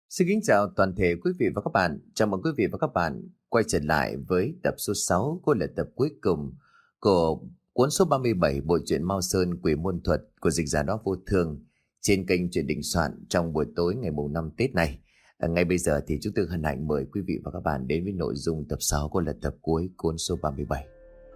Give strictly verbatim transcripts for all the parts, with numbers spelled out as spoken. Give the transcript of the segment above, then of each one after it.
Xin kính chào toàn thể quý vị và các bạn. Chào mừng quý vị và các bạn quay trở lại với tập số sáu, cũng là tập cuối cùng của cuốn số ba mươi bảy bộ truyện Mao Sơn Quỷ Môn Thuật của dịch giả Đó Vô Thường trên kênh Truyện Đình Soạn trong buổi tối ngày mùng năm Tết này. À, ngay bây giờ thì chúng tôi hân hạnh mời quý vị và các bạn đến với nội dung tập sáu, cũng là tập cuối cuốn số ba mươi bảy.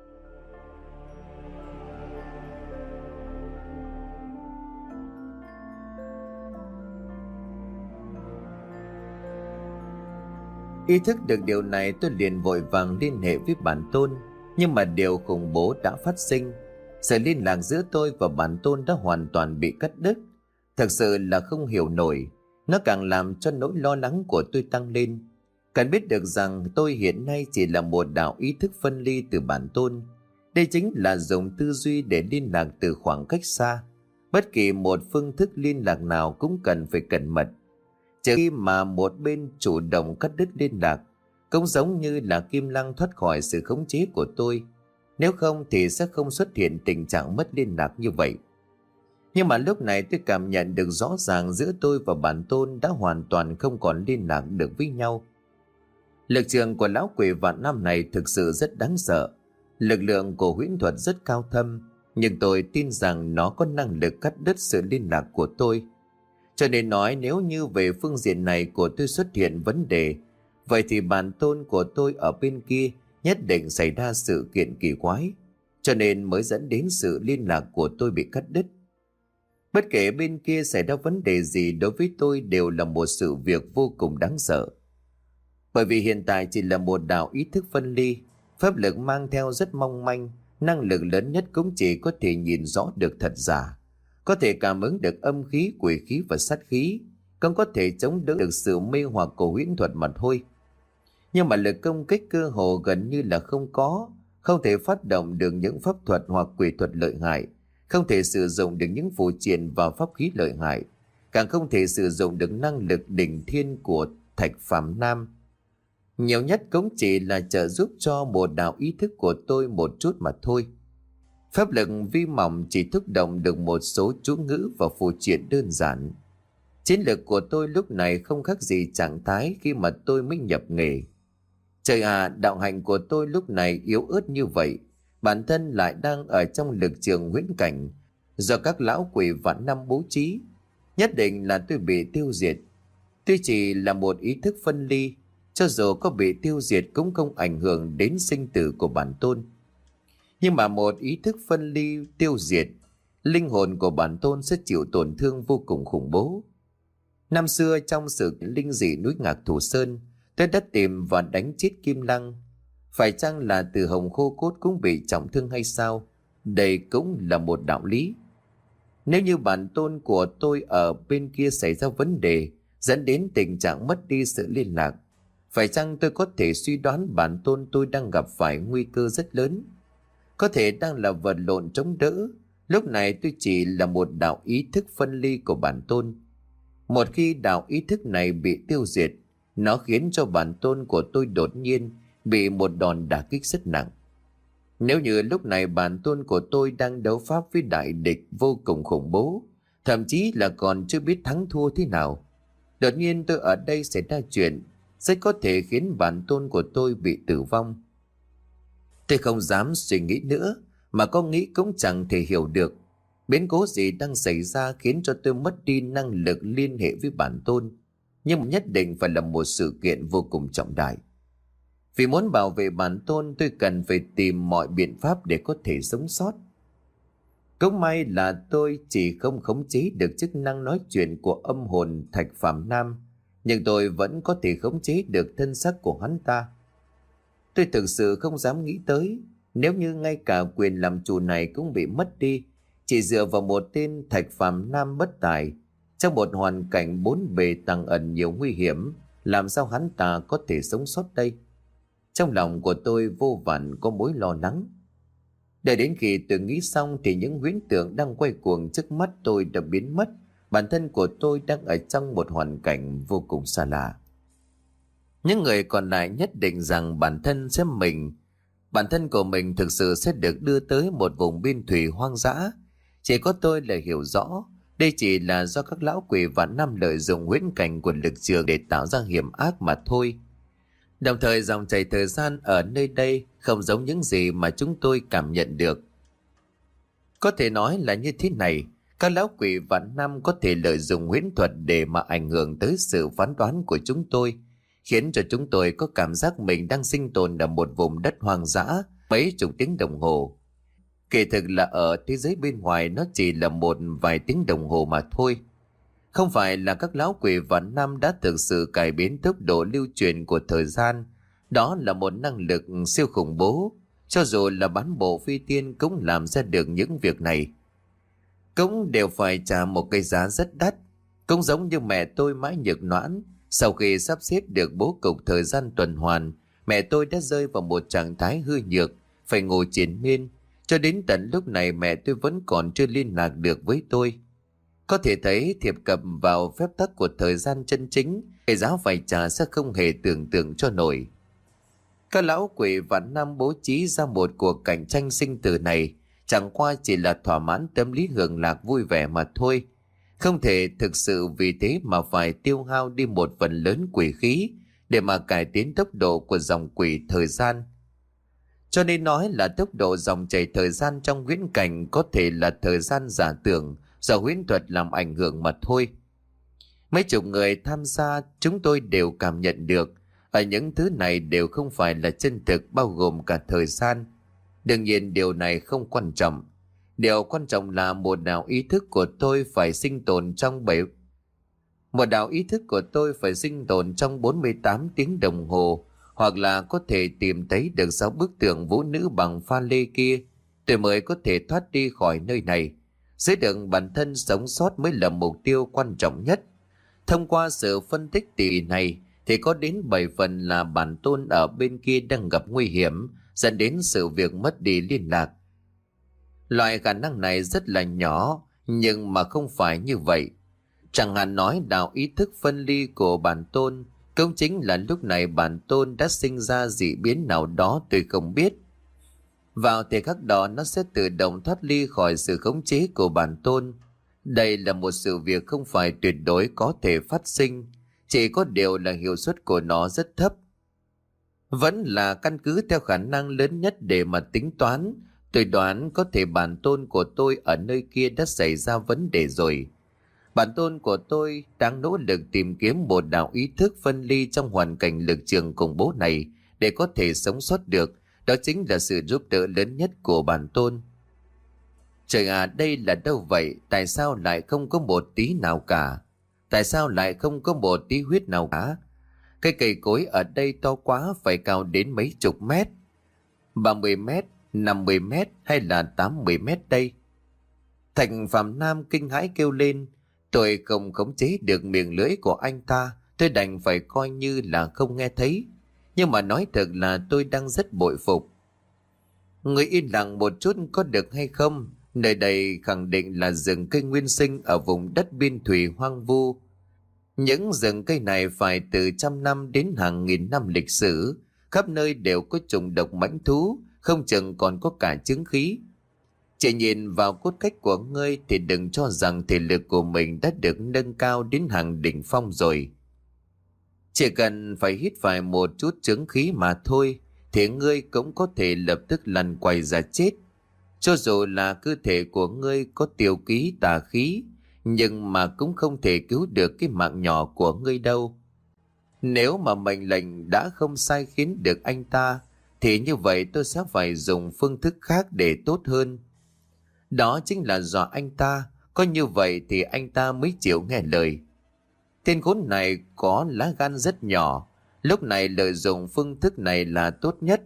Ý thức được điều này, tôi liền vội vàng liên hệ với bản tôn. Nhưng mà điều khủng bố đã phát sinh. Sự liên lạc giữa tôi và bản tôn đã hoàn toàn bị cắt đứt. Thật sự là không hiểu nổi. Nó càng làm cho nỗi lo lắng của tôi tăng lên. Cần biết được rằng tôi hiện nay chỉ là một đạo ý thức phân ly từ bản tôn. Đây chính là dùng tư duy để liên lạc từ khoảng cách xa. Bất kỳ một phương thức liên lạc nào cũng cần phải cẩn mật. Trừ khi mà một bên chủ động cắt đứt liên lạc, cũng giống như là Kim Lăng thoát khỏi sự khống chế của tôi. Nếu không thì sẽ không xuất hiện tình trạng mất liên lạc như vậy. Nhưng mà lúc này tôi cảm nhận được rõ ràng giữa tôi và bản tôn đã hoàn toàn không còn liên lạc được với nhau. Lực trường của lão quỷ vạn năm này thực sự rất đáng sợ. Lực lượng của huyễn thuật rất cao thâm, nhưng tôi tin rằng nó có năng lực cắt đứt sự liên lạc của tôi. Cho nên nói nếu như về phương diện này của tôi xuất hiện vấn đề, vậy thì bản tôn của tôi ở bên kia nhất định xảy ra sự kiện kỳ quái, cho nên mới dẫn đến sự liên lạc của tôi bị cắt đứt. Bất kể bên kia xảy ra vấn đề gì, đối với tôi đều là một sự việc vô cùng đáng sợ. Bởi vì hiện tại chỉ là một đạo ý thức phân ly, pháp lực mang theo rất mong manh, năng lực lớn nhất cũng chỉ có thể nhìn rõ được thật giả, có thể cảm ứng được âm khí, quỷ khí và sát khí, không có thể chống đỡ được sự mê hoặc của huyễn thuật mà thôi. Nhưng mà lực công kích cơ hồ gần như là không có, không thể phát động được những pháp thuật hoặc quỷ thuật lợi hại, không thể sử dụng được những phù triện và pháp khí lợi hại, càng không thể sử dụng được năng lực đỉnh thiên của Thạch Phàm Nam. Nhiều nhất cũng chỉ là trợ giúp cho một đạo ý thức của tôi một chút mà thôi. Pháp lực vi mỏng chỉ thúc động được một số chú ngữ và phù triện đơn giản. Chiến lược của tôi lúc này không khác gì trạng thái khi mà tôi mới nhập nghề. Trời à, đạo hạnh của tôi lúc này yếu ớt như vậy, bản thân lại đang ở trong lực trường huyễn cảnh do các lão quỷ vạn năm bố trí, nhất định là tôi bị tiêu diệt. Tuy chỉ là một ý thức phân ly, cho dù có bị tiêu diệt cũng không ảnh hưởng đến sinh tử của bản tôn. Nhưng mà một ý thức phân ly tiêu diệt, linh hồn của bản tôn sẽ chịu tổn thương vô cùng khủng bố. Năm xưa trong sự linh dị núi Ngạc Thủ Sơn, tôi đã tìm và đánh chết Kim Lăng. Phải chăng là từ Hồng Khô Cốt cũng bị trọng thương hay sao? Đây cũng là một đạo lý. Nếu như bản tôn của tôi ở bên kia xảy ra vấn đề, dẫn đến tình trạng mất đi sự liên lạc, phải chăng tôi có thể suy đoán bản tôn tôi đang gặp phải nguy cơ rất lớn? Có thể đang là vật lộn chống đỡ, lúc này tôi chỉ là một đạo ý thức phân ly của bản tôn. Một khi đạo ý thức này bị tiêu diệt, nó khiến cho bản tôn của tôi đột nhiên bị một đòn đả kích rất nặng. Nếu như lúc này bản tôn của tôi đang đấu pháp với đại địch vô cùng khủng bố, thậm chí là còn chưa biết thắng thua thế nào, đột nhiên tôi ở đây xảy ra chuyện, rất có thể khiến bản tôn của tôi bị tử vong. Tôi không dám suy nghĩ nữa, mà có nghĩ cũng chẳng thể hiểu được biến cố gì đang xảy ra khiến cho tôi mất đi năng lực liên hệ với bản tôn. Nhưng nhất định phải là một sự kiện vô cùng trọng đại. Vì muốn bảo vệ bản tôn, tôi cần phải tìm mọi biện pháp để có thể sống sót. Cũng may là tôi chỉ không khống chế được chức năng nói chuyện của âm hồn Thạch Phàm Nam, nhưng tôi vẫn có thể khống chế được thân xác của hắn ta. Tôi thực sự không dám nghĩ tới, nếu như ngay cả quyền làm chủ này cũng bị mất đi, chỉ dựa vào một tên Thạch Phàm Nam bất tài, trong một hoàn cảnh bốn bề tàng ẩn nhiều nguy hiểm, làm sao hắn ta có thể sống sót đây? Trong lòng của tôi vô vàn có mối lo lắng. Để đến khi tôi nghĩ xong thì những huyễn tượng đang quay cuồng trước mắt tôi đã biến mất. Bản thân của tôi đang ở trong một hoàn cảnh vô cùng xa lạ. Những người còn lại nhất định rằng bản thân sẽ mình, bản thân của mình thực sự sẽ được đưa tới một vùng biên thủy hoang dã. Chỉ có tôi là hiểu rõ, Đây chỉ là do các lão quỷ vạn năm lợi dụng huyễn cảnh của lực trường để tạo ra hiểm ác mà thôi. Đồng thời dòng chảy thời gian ở nơi đây không giống những gì mà chúng tôi cảm nhận được. Có thể nói là như thế này, các lão quỷ vạn năm có thể lợi dụng huyễn thuật để mà ảnh hưởng tới sự phán đoán của chúng tôi, khiến cho chúng tôi có cảm giác mình đang sinh tồn ở một vùng đất hoang dã mấy chục tiếng đồng hồ. Kỳ thực là ở thế giới bên ngoài nó chỉ là một vài tiếng đồng hồ mà thôi. Không phải là các lão quỷ vạn năm đã thực sự cải biến tốc độ lưu truyền của thời gian. Đó là một năng lực siêu khủng bố. Cho dù là bán bộ phi tiên cũng làm ra được những việc này. Cũng đều phải trả một cái giá rất đắt. Cũng giống như mẹ tôi mãi nhược noãn. Sau khi sắp xếp được bố cục thời gian tuần hoàn, mẹ tôi đã rơi vào một trạng thái hư nhược, phải ngồi triền miên. Cho đến tận lúc này mẹ tôi vẫn còn chưa liên lạc được với tôi. Có thể thấy thiệp cập vào phép tắc của thời gian chân chính, cái giá phải trả sẽ không hề tưởng tượng cho nổi. Các lão quỷ vạn năm bố trí ra một cuộc cạnh tranh sinh tử này chẳng qua chỉ là thỏa mãn tâm lý hưởng lạc vui vẻ mà thôi. Không thể thực sự vì thế mà phải tiêu hao đi một phần lớn quỷ khí để mà cải tiến tốc độ của dòng quỷ thời gian. Cho nên nói là tốc độ dòng chảy thời gian trong huyễn cảnh có thể là thời gian giả tưởng do huyễn thuật làm ảnh hưởng mà thôi. Mấy chục người tham gia chúng tôi đều cảm nhận được ở những thứ này đều không phải là chân thực, bao gồm cả thời gian. Đương nhiên điều này không quan trọng. Điều quan trọng là một đạo ý thức của tôi phải sinh tồn trong bảy một đạo ý thức của tôi phải sinh tồn trong bốn mươi tám tiếng đồng hồ, hoặc là có thể tìm thấy được sáu bức tượng vũ nữ bằng pha lê kia, tôi mới có thể thoát đi khỏi nơi này. Giữ được bản thân sống sót mới là mục tiêu quan trọng nhất. Thông qua sự phân tích tỉ này thì có đến bảy phần là bản tôn ở bên kia đang gặp nguy hiểm, dẫn đến sự việc mất đi liên lạc. Loại khả năng này rất là nhỏ, nhưng mà không phải như vậy. Chẳng hạn nói đạo ý thức phân ly của bản tôn, cũng chính là lúc này bản tôn đã sinh ra dị biến nào đó tôi không biết. Vào thời khắc đó nó sẽ tự động thoát ly khỏi sự khống chế của bản tôn. Đây là một sự việc không phải tuyệt đối có thể phát sinh, chỉ có điều là hiệu suất của nó rất thấp. Vẫn là căn cứ theo khả năng lớn nhất để mà tính toán, tôi đoán có thể bản tôn của tôi ở nơi kia đã xảy ra vấn đề rồi. Bản tôn của tôi đang nỗ lực tìm kiếm một đạo ý thức phân ly trong hoàn cảnh lực trường khủng bố này để có thể sống sót được. Đó chính là sự giúp đỡ lớn nhất của bản tôn. Trời à, đây là đâu vậy? Tại sao lại không có một tí nào cả? Tại sao lại không có một tí huyết nào cả? Cây cây cối ở đây to quá, phải cao đến mấy chục mét. ba mươi mét, năm mươi mét hay là tám mươi mét đây? Thành Phạm Nam kinh hãi kêu lên. Tôi không khống chế được miệng lưỡi của anh ta, tôi đành phải coi như là không nghe thấy. Nhưng mà nói thật là tôi đang rất bội phục. Người yên lặng một chút có được hay không? Nơi đây khẳng định là rừng cây nguyên sinh ở vùng đất biên thủy hoang vu. Những rừng cây này phải từ trăm năm đến hàng nghìn năm lịch sử. Khắp nơi đều có trùng độc mãnh thú, không chừng còn có cả chứng khí. Chỉ nhìn vào cốt cách của ngươi thì đừng cho rằng thể lực của mình đã được nâng cao đến hàng đỉnh phong rồi. Chỉ cần phải hít phải một chút chứng khí mà thôi thì ngươi cũng có thể lập tức lăn quay ra chết. Cho dù là cơ thể của ngươi có tiêu ký tà khí, nhưng mà cũng không thể cứu được cái mạng nhỏ của ngươi đâu. Nếu mà mệnh lệnh đã không sai khiến được anh ta, thì như vậy tôi sẽ phải dùng phương thức khác để tốt hơn. Đó chính là dọa anh ta, có như vậy thì anh ta mới chịu nghe lời. Tên khốn này có lá gan rất nhỏ, lúc này lợi dụng phương thức này là tốt nhất.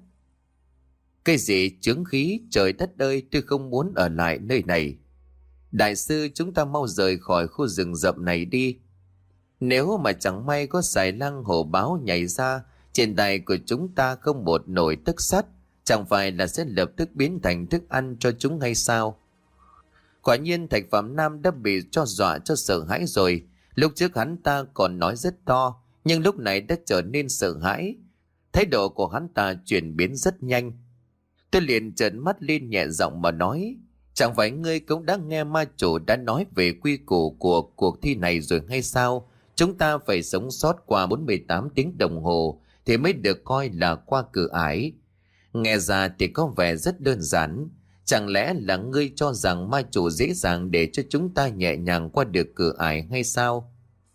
Cái gì chướng khí, trời đất ơi, tôi không muốn ở lại nơi này. Đại sư, chúng ta mau rời khỏi khu rừng rậm này đi. Nếu mà chẳng may có xài lang hổ báo nhảy ra, trên tay của chúng ta không một nồi tức sắt, chẳng phải là sẽ lập tức biến thành thức ăn cho chúng hay sao? Quả nhiên Thạch Phạm Nam đã bị cho dọa cho sợ hãi rồi. Lúc trước hắn ta còn nói rất to, nhưng lúc này đã trở nên sợ hãi. Thái độ của hắn ta chuyển biến rất nhanh. Tôi liền trợn mắt lên nhẹ giọng mà nói, Chẳng phải ngươi cũng đã nghe ma chủ đã nói về quy củ của cuộc thi này rồi hay sao? Chúng ta phải sống sót qua bốn mươi tám tiếng đồng hồ thì mới được coi là qua cửa ải. Nghe ra thì có vẻ rất đơn giản. Chẳng lẽ là ngươi cho rằng ma chủ dễ dàng để cho chúng ta nhẹ nhàng qua được cửa ải hay sao?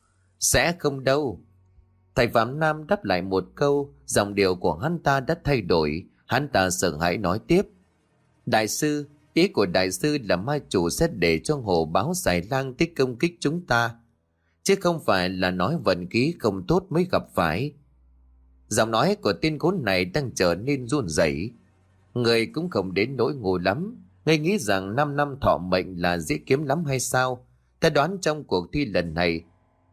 Sẽ không đâu. Thầy Phạm Nam đáp lại một câu, giọng điệu của hắn ta đã thay đổi. Hắn ta sợ hãi nói tiếp. Đại sư, ý của đại sư là ma chủ sẽ để cho hồ báo xài lang tích công kích chúng ta, chứ không phải là nói vận khí không tốt mới gặp phải. Giọng nói của tên khốn này đang trở nên run rẩy. Người cũng không đến nỗi ngu lắm. Ngươi nghĩ rằng 5 năm thọ mệnh là dễ kiếm lắm hay sao? Ta đoán trong cuộc thi lần này,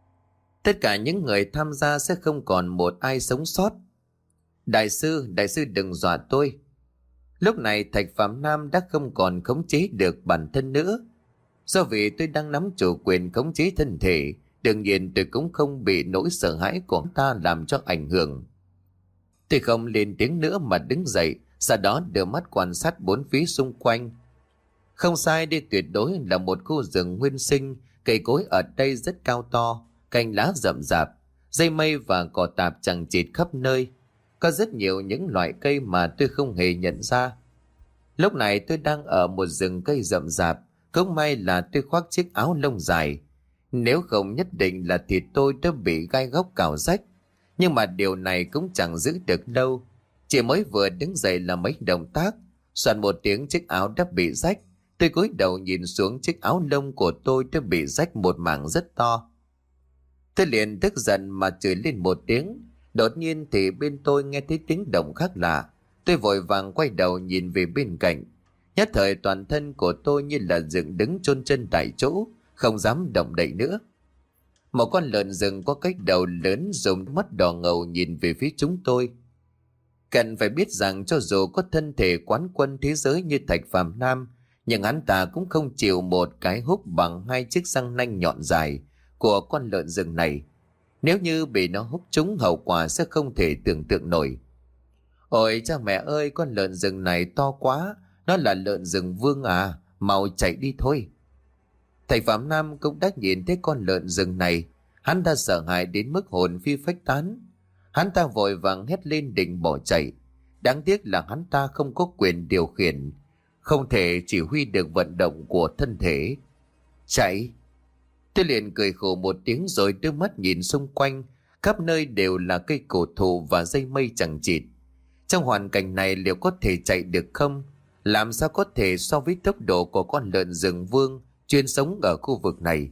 tất cả những người tham gia sẽ không còn một ai sống sót. Đại sư, đại sư đừng dọa tôi. Lúc này Thạch Phạm Nam đã không còn khống chế được bản thân nữa. Do vì tôi đang nắm chủ quyền khống chế thân thể, đương nhiên tôi cũng không bị nỗi sợ hãi của ta làm cho ảnh hưởng. Tôi không lên tiếng nữa mà đứng dậy, sau đó đưa mắt quan sát bốn phía xung quanh. Không sai, đây tuyệt đối là một khu rừng nguyên sinh, cây cối ở đây rất cao to, cành lá rậm rạp, dây mây và cỏ tạp chằng chịt khắp nơi. Có rất nhiều những loại cây mà tôi không hề nhận ra. Lúc này tôi đang ở một rừng cây rậm rạp, cũng may là tôi khoác chiếc áo lông dài. Nếu không nhất định là thịt tôi đã bị gai góc cào rách. Nhưng mà điều này cũng chẳng giữ được lâu. Chỉ mới vừa đứng dậy là mấy động tác, soạn một tiếng chiếc áo đã bị rách. Tôi cúi đầu nhìn xuống chiếc áo lông của tôi đã bị rách một mảng rất to. Tôi liền tức giận mà chửi lên một tiếng. Đột nhiên thì bên tôi nghe thấy tiếng động khác lạ. Tôi vội vàng quay đầu nhìn về bên cạnh. Nhất thời toàn thân của tôi như là dựng đứng chôn chân tại chỗ, không dám động đậy nữa. Một con lợn rừng có cái đầu lớn dùng mắt đỏ ngầu nhìn về phía chúng tôi. Cần phải biết rằng cho dù có thân thể quán quân thế giới như Thạch Phạm Nam, nhưng hắn ta cũng không chịu một cái húc bằng hai chiếc răng nanh nhọn dài của con lợn rừng này. Nếu như bị nó húc trúng, hậu quả sẽ không thể tưởng tượng nổi. Ôi cha mẹ ơi, con lợn rừng này to quá, nó là lợn rừng vương à, mau chạy đi thôi. Thầy Phạm Nam cũng đã nhìn thấy con lợn rừng này, hắn ta sợ hãi đến mức hồn phi phách tán. Hắn ta vội vàng hét lên định bỏ chạy. Đáng tiếc là hắn ta không có quyền điều khiển, không thể chỉ huy được vận động của thân thể. Chạy! Tôi liền cười khổ một tiếng rồi đưa mắt nhìn xung quanh, khắp nơi đều là cây cổ thụ và dây mây chằng chịt. Trong hoàn cảnh này liệu có thể chạy được không? Làm sao có thể so với tốc độ của con lợn rừng vương chuyên sống ở khu vực này?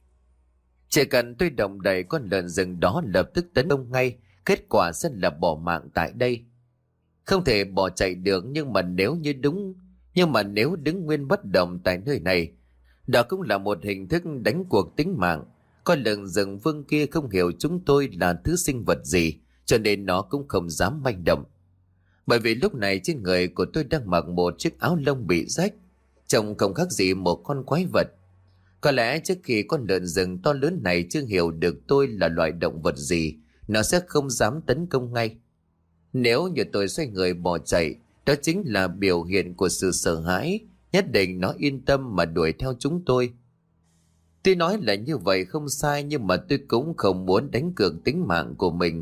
Chỉ cần tôi động đậy con lợn rừng đó lập tức tấn công ngay, kết quả sẽ là bỏ mạng tại đây. Không thể bỏ chạy được, nhưng mà nếu như đúng, nhưng mà nếu đứng nguyên bất động tại nơi này, đó cũng là một hình thức đánh cuộc tính mạng. Con lợn rừng vương kia không hiểu chúng tôi là thứ sinh vật gì, cho nên nó cũng không dám manh động. Bởi vì lúc này trên người của tôi đang mặc một chiếc áo lông bị rách, trông không khác gì một con quái vật. Có lẽ trước khi con lợn rừng to lớn này chưa hiểu được tôi là loại động vật gì, nó sẽ không dám tấn công ngay. Nếu như tôi xoay người bỏ chạy, đó chính là biểu hiện của sự sợ hãi. Nhất định nó yên tâm mà đuổi theo chúng tôi. Tuy nói là như vậy không sai, nhưng mà tôi cũng không muốn đánh cược tính mạng của mình.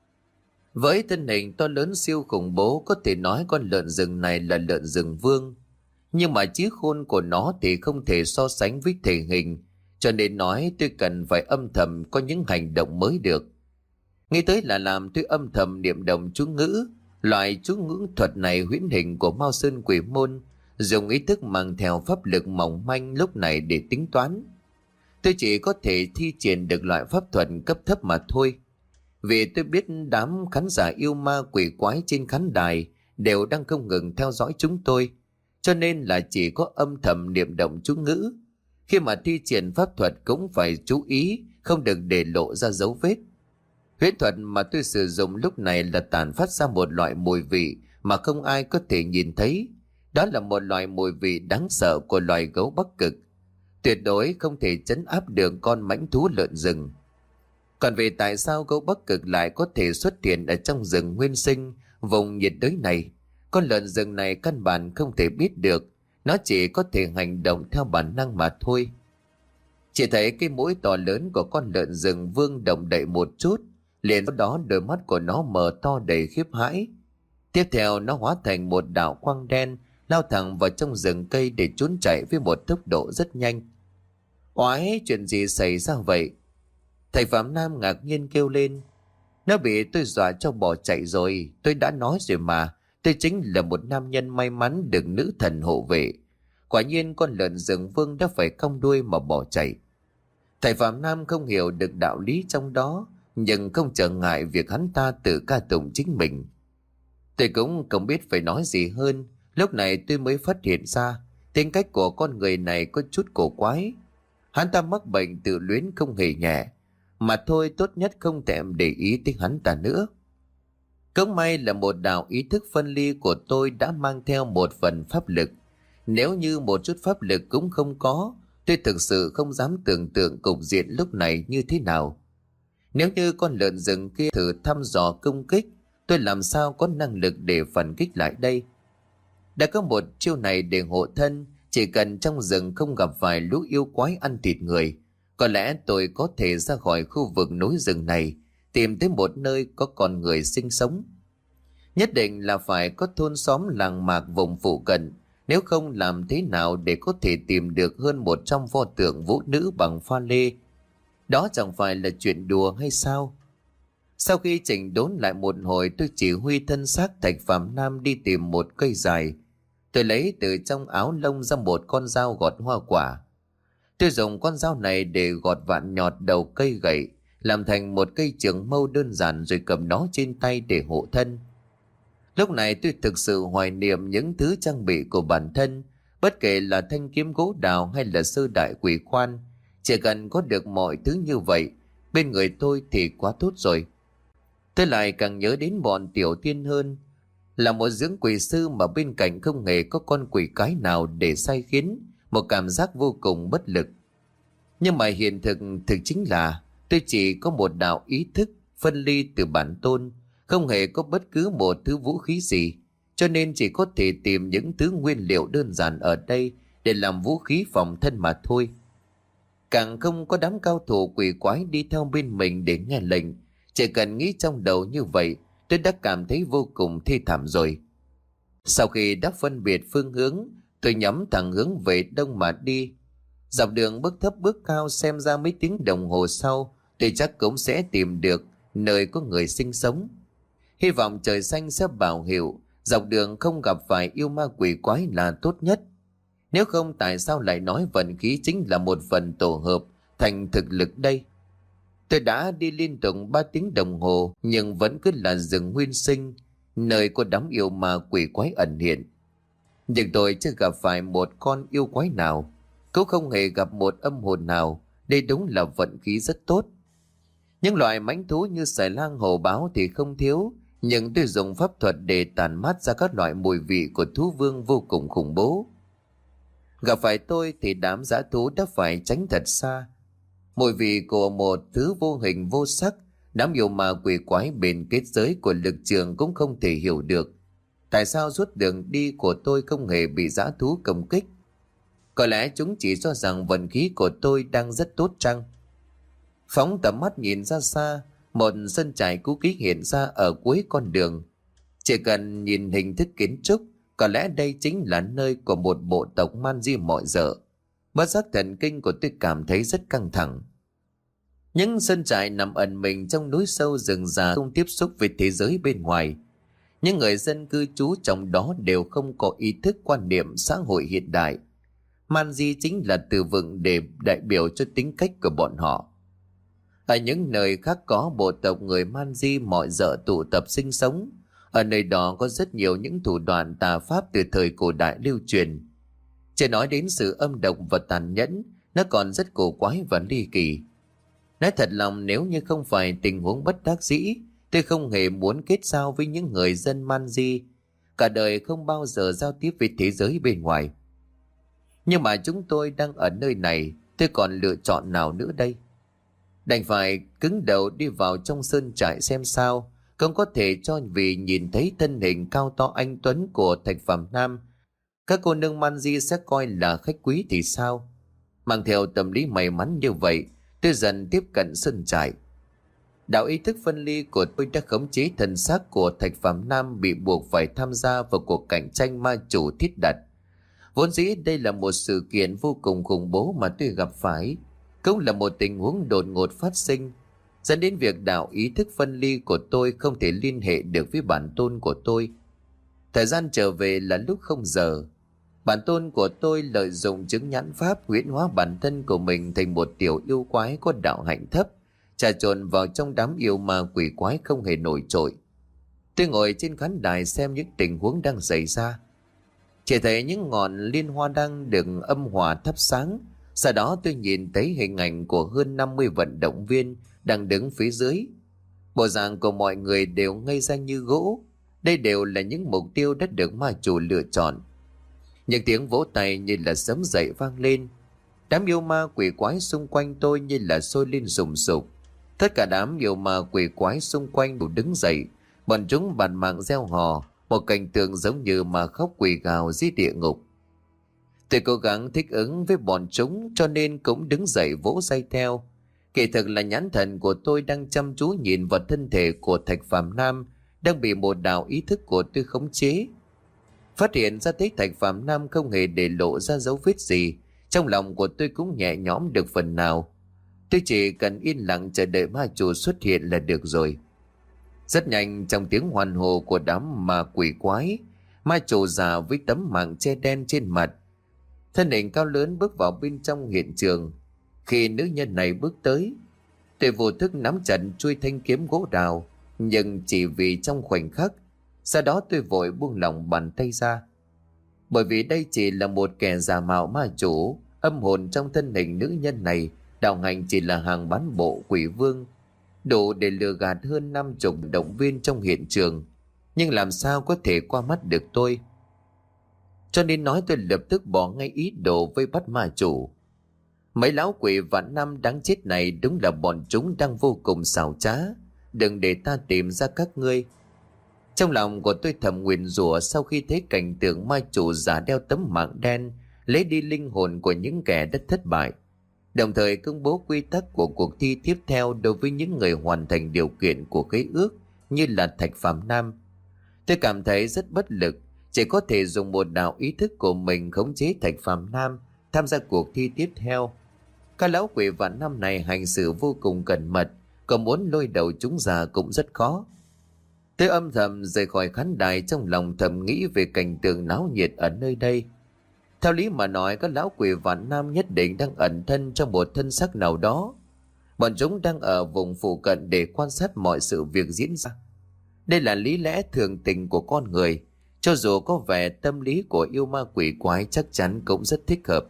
Với thân hình to lớn siêu khủng bố, có thể nói con lợn rừng này là lợn rừng vương. Nhưng mà trí khôn của nó thì không thể so sánh với thể hình, cho nên nói tôi cần phải âm thầm có những hành động mới được. Nghĩ tới là làm tôi âm thầm niệm động chú ngữ. Loại chú ngữ thuật này huyễn hình của Mao Sơn Quỷ Môn, dùng ý thức mang theo pháp lực mỏng manh lúc này để tính toán. Tôi chỉ có thể thi triển được loại pháp thuật cấp thấp mà thôi. Vì tôi biết đám khán giả yêu ma quỷ quái trên khán đài đều đang không ngừng theo dõi chúng tôi, cho nên là chỉ có âm thầm niệm động chú ngữ. Khi mà thi triển pháp thuật cũng phải chú ý, không được để lộ ra dấu vết. Huyễn thuật mà tôi sử dụng lúc này là tản phát ra một loại mùi vị mà không ai có thể nhìn thấy. Đó là một loại mùi vị đáng sợ của loài gấu Bắc Cực. Tuyệt đối không thể trấn áp được con mãnh thú lợn rừng. Còn về tại sao gấu Bắc Cực lại có thể xuất hiện ở trong rừng nguyên sinh, vùng nhiệt đới này, con lợn rừng này căn bản không thể biết được. nó chỉ có thể hành động theo bản năng mà thôi. Chỉ thấy cái mũi to lớn của con lợn rừng vương động đậy một chút, liền sau đó đôi mắt của nó mở to đầy khiếp hãi. Tiếp theo nó hóa thành một đạo quang đen, lao thẳng vào trong rừng cây để trốn chạy với một tốc độ rất nhanh. Oái, chuyện gì xảy ra vậy? Thầy Phạm Nam ngạc nhiên kêu lên. Nó bị tôi dọa cho bỏ chạy rồi, tôi đã nói rồi mà, tôi chính là một nam nhân may mắn được nữ thần hộ vệ. Quả nhiên con lợn rừng vương đã phải cong đuôi mà bỏ chạy. Thầy Phạm Nam không hiểu được đạo lý trong đó, nhưng không trở ngại việc hắn ta tự ca tụng chính mình. Tôi cũng không biết phải nói gì hơn. Lúc này tôi mới phát hiện ra tính cách của con người này có chút cổ quái. Hắn ta mắc bệnh tự luyến không hề nhẹ, mà thôi tốt nhất không thèm để ý tới hắn ta nữa. Cũng may là một đạo ý thức phân ly của tôi đã mang theo một phần pháp lực. Nếu như một chút pháp lực cũng không có, tôi thực sự không dám tưởng tượng cục diện lúc này như thế nào. Nếu như con lợn rừng kia thử thăm dò công kích, tôi làm sao có năng lực để phản kích lại đây? Đã có một chiêu này để hộ thân, chỉ cần trong rừng không gặp vài lũ yêu quái ăn thịt người, có lẽ tôi có thể ra khỏi khu vực núi rừng này, tìm tới một nơi có con người sinh sống. Nhất định là phải có thôn xóm làng mạc vùng phụ cận, nếu không làm thế nào để có thể tìm được hơn một trăm pho tượng vũ nữ bằng pha lê. Đó chẳng phải là chuyện đùa hay sao? Sau khi chỉnh đốn lại một hồi, tôi chỉ huy thân xác Thạch Phạm Nam đi tìm một cây dài. Tôi lấy từ trong áo lông ra một con dao gọt hoa quả. Tôi dùng con dao này để gọt vạn nhọt đầu cây gậy, làm thành một cây trường mâu đơn giản rồi cầm nó trên tay để hộ thân. Lúc này tôi thực sự hoài niệm những thứ trang bị của bản thân, bất kể là thanh kiếm gỗ đào hay là sơ đại quỷ quan. Chỉ cần có được mọi thứ như vậy bên người tôi thì quá tốt rồi. Tôi lại càng nhớ đến bọn Tiểu Tiên hơn. Là một dưỡng quỷ sư mà bên cạnh không hề có con quỷ cái nào để sai khiến, một cảm giác vô cùng bất lực. Nhưng mà hiện thực thực chính là tôi chỉ có một đạo ý thức phân ly từ bản tôn, không hề có bất cứ một thứ vũ khí gì, cho nên chỉ có thể tìm những thứ nguyên liệu đơn giản ở đây để làm vũ khí phòng thân mà thôi. Càng không có đám cao thủ quỷ quái đi theo bên mình để nghe lệnh. Chỉ cần nghĩ trong đầu như vậy, tôi đã cảm thấy vô cùng thê thảm rồi. Sau khi đã phân biệt phương hướng, tôi nhắm thẳng hướng về đông mà đi. Dọc đường bước thấp bước cao, xem ra mấy tiếng đồng hồ sau, tôi chắc cũng sẽ tìm được nơi có người sinh sống. Hy vọng trời xanh sẽ bảo hiệu, dọc đường không gặp phải yêu ma quỷ quái là tốt nhất. Nếu không, tại sao lại nói vận khí chính là một phần tổ hợp thành thực lực đây? Tôi đã đi liên tục ba tiếng đồng hồ nhưng vẫn cứ là rừng nguyên sinh, nơi có đám yêu ma quỷ quái ẩn hiện. Nhưng tôi chưa gặp phải một con yêu quái nào, cũng không hề gặp một âm hồn nào. Đây đúng là vận khí rất tốt. Những loại mãnh thú như sải lang hổ báo thì không thiếu, nhưng tôi dùng pháp thuật để tàn mát ra các loại mùi vị của thú vương vô cùng khủng bố. Gặp phải tôi thì đám dã thú đã phải tránh thật xa. Mùi vị của một thứ vô hình vô sắc, đám yêu ma quỷ quái bên kết giới của lực trường cũng không thể hiểu được. Tại sao suốt đường đi của tôi không hề bị dã thú công kích? Có lẽ chúng chỉ cho rằng vận khí của tôi đang rất tốt chăng? Phóng tầm mắt nhìn ra xa, một sân trại cũ kỹ hiện ra ở cuối con đường. Chỉ cần nhìn hình thức kiến trúc, có lẽ đây chính là nơi của một bộ tộc man di mọi dở. Bất giác thần kinh của tôi cảm thấy rất căng thẳng. Những sân trại nằm ẩn mình trong núi sâu rừng già, không tiếp xúc với thế giới bên ngoài. Những người dân cư trú trong đó đều không có ý thức quan niệm xã hội hiện đại. Man di chính là từ vựng để đại biểu cho tính cách của bọn họ. Ở những nơi khác có bộ tộc người man di mọi dợ tụ tập sinh sống. Ở nơi đó có rất nhiều những thủ đoạn tà pháp từ thời cổ đại lưu truyền. Chưa nói đến sự âm độc và tàn nhẫn, nó còn rất cổ quái và ly kỳ. Nói thật lòng, nếu như không phải tình huống bất đắc dĩ, tôi không hề muốn kết giao với những người dân man di. Cả đời không bao giờ giao tiếp với thế giới bên ngoài. Nhưng mà chúng tôi đang ở nơi này, tôi còn lựa chọn nào nữa đây? Đành phải cứng đầu đi vào trong sơn trại xem sao. Không có thể cho vì nhìn thấy thân hình cao to anh tuấn của Thạch Phạm Nam, Các cô nương man di sẽ coi là khách quý thì sao? Mang theo tâm lý may mắn như vậy, tôi dần tiếp cận sân trại. Đạo ý thức phân ly của tôi đã khống chế thân xác của Thạch Phàm Nam bị buộc phải tham gia vào cuộc cạnh tranh ma chủ thiết đặt. Vốn dĩ đây là một sự kiện vô cùng khủng bố mà tôi gặp phải, cũng là một tình huống đột ngột phát sinh, dẫn đến việc đạo ý thức phân ly của tôi không thể liên hệ được với bản tôn của tôi. Thời gian trở về là lúc không giờ. Bản tôn của tôi lợi dụng chứng nhãn pháp huyễn hóa bản thân của mình thành một tiểu yêu quái có đạo hạnh thấp, trà trộn vào trong đám yêu ma quỷ quái không hề nổi trội. Tôi ngồi trên khán đài xem những tình huống đang xảy ra. Chỉ thấy những ngọn liên hoa đang được âm hòa thắp sáng. Sau đó tôi nhìn thấy hình ảnh của hơn năm mươi vận động viên đang đứng phía dưới. Bộ dạng của mọi người đều ngây ra như gỗ. Đây đều là những mục tiêu đã được ma chủ lựa chọn. Những tiếng vỗ tay như là sấm dậy vang lên. Đám yêu ma quỷ quái xung quanh tôi như là sôi lên rùng sục. Tất cả đám yêu ma quỷ quái xung quanh đều đứng dậy. Bọn chúng bàn mạng reo hò, một cảnh tượng giống như mà khóc quỷ gào dưới địa ngục. Tôi cố gắng thích ứng với bọn chúng cho nên cũng đứng dậy vỗ tay theo. Kỳ thực là nhãn thần của tôi đang chăm chú nhìn vào thân thể của Thạch Phàm Nam đang bị một đạo ý thức của tôi khống chế. Phát hiện ra thấy Thạch Phàm Nam không hề để lộ ra dấu vết gì, trong lòng của tôi cũng nhẹ nhõm được phần nào. Tôi chỉ cần yên lặng chờ đợi ma chủ xuất hiện là được rồi. Rất nhanh, trong tiếng hoan hô của đám ma quỷ quái, ma chủ già với tấm màng che đen trên mặt, thân hình cao lớn bước vào bên trong hiện trường. Khi nữ nhân này bước tới, tôi vô thức nắm chặt chuôi thanh kiếm gỗ đào, nhưng chỉ vì trong khoảnh khắc, sau đó tôi vội buông lỏng bàn tay ra. Bởi vì đây chỉ là một kẻ giả mạo ma chủ, âm hồn trong thân hình nữ nhân này đạo hạnh chỉ là hàng bán bộ quỷ vương, đủ để lừa gạt hơn năm chục động viên trong hiện trường, nhưng làm sao có thể qua mắt được tôi. Cho nên nói tôi lập tức bỏ ngay ý đồ vây bắt ma chủ. Mấy lão quỷ vạn năm đáng chết này đúng là bọn chúng đang vô cùng xảo trá. Đừng để ta tìm ra các ngươi. Trong lòng của tôi thầm nguyền rủa sau khi thấy cảnh tượng ma chủ giả đeo tấm mạng đen lấy đi linh hồn của những kẻ đã thất bại, đồng thời công bố quy tắc của cuộc thi tiếp theo đối với những người hoàn thành điều kiện của khế ước như là Thạch Phàm Nam. Tôi cảm thấy rất bất lực, chỉ có thể dùng một đạo ý thức của mình khống chế Thạch Phàm Nam tham gia cuộc thi tiếp theo. Các lão quỷ vạn năm này hành xử vô cùng cẩn mật, còn muốn lôi đầu chúng ra cũng rất khó. Tôi âm thầm rời khỏi khán đài, trong lòng thầm nghĩ về cảnh tượng náo nhiệt ở nơi đây. Theo lý mà nói, các lão quỷ vạn nam nhất định đang ẩn thân trong một thân xác nào đó. Bọn chúng đang ở vùng phụ cận để quan sát mọi sự việc diễn ra. Đây là lý lẽ thường tình của con người, cho dù có vẻ tâm lý của yêu ma quỷ quái chắc chắn cũng rất thích hợp.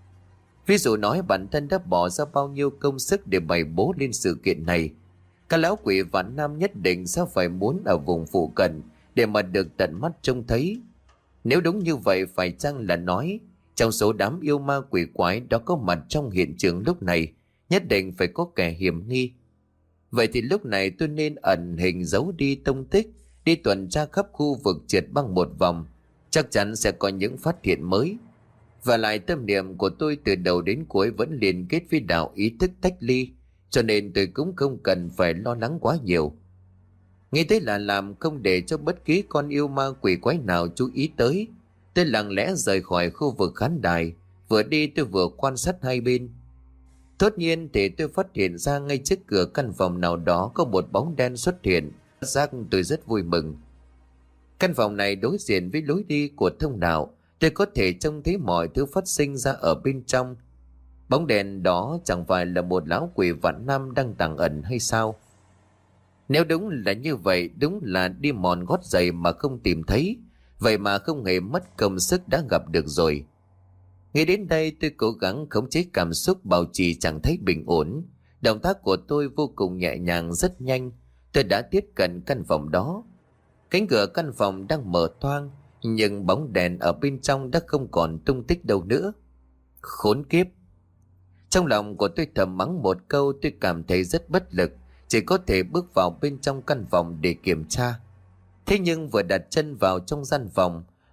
Ví dụ nói bản thân đã bỏ ra bao nhiêu công sức để bày bố lên sự kiện này, các lão quỷ vạn nam nhất định sẽ phải muốn ở vùng phụ cận để mà được tận mắt trông thấy. Nếu đúng như vậy, phải chăng là nói trong số đám yêu ma quỷ quái đó có mặt trong hiện trường lúc này nhất định phải có kẻ hiểm nghi. Vậy thì lúc này tôi nên ẩn hình giấu đi tông tích, đi tuần tra khắp khu vực trượt băng một vòng, chắc chắn sẽ có những phát hiện mới. Và lại tâm niệm của tôi từ đầu đến cuối vẫn liên kết với đạo ý thức tách ly, cho nên tôi cũng không cần phải lo lắng quá nhiều. Nghĩ thế là làm, không để cho bất kỳ con yêu ma quỷ quái nào chú ý tới. Tôi lặng lẽ rời khỏi khu vực khán đài, vừa đi tôi vừa quan sát hai bên. Tất nhiên thì tôi phát hiện ra ngay trước cửa căn phòng nào đó có một bóng đen xuất hiện. Giác tôi rất vui mừng. Căn phòng này đối diện với lối đi của thông đạo, tôi có thể trông thấy mọi thứ phát sinh ra ở bên trong. Bóng đèn đó chẳng phải là một lão quỷ vạn năm đang tàng ẩn hay sao? Nếu đúng là như vậy, đúng là đi mòn gót giày mà không tìm thấy, vậy mà không hề mất công sức đã gặp được rồi. Nghĩ đến đây tôi cố gắng khống chế cảm xúc, bảo trì trạng thái bình ổn. Động tác của tôi vô cùng nhẹ nhàng, rất nhanh. Tôi đã tiếp cận căn phòng đó. Cánh cửa căn phòng đang mở toang, nhưng bóng đèn ở bên trong đã không còn tung tích đâu nữa. Khốn kiếp! Trong lòng của tôi thầm mắng một câu. Tôi cảm thấy rất bất lực, chỉ có thể bước vào bên trong căn phòng để kiểm tra. Thế nhưng vừa đặt chân vào trong gian phòng,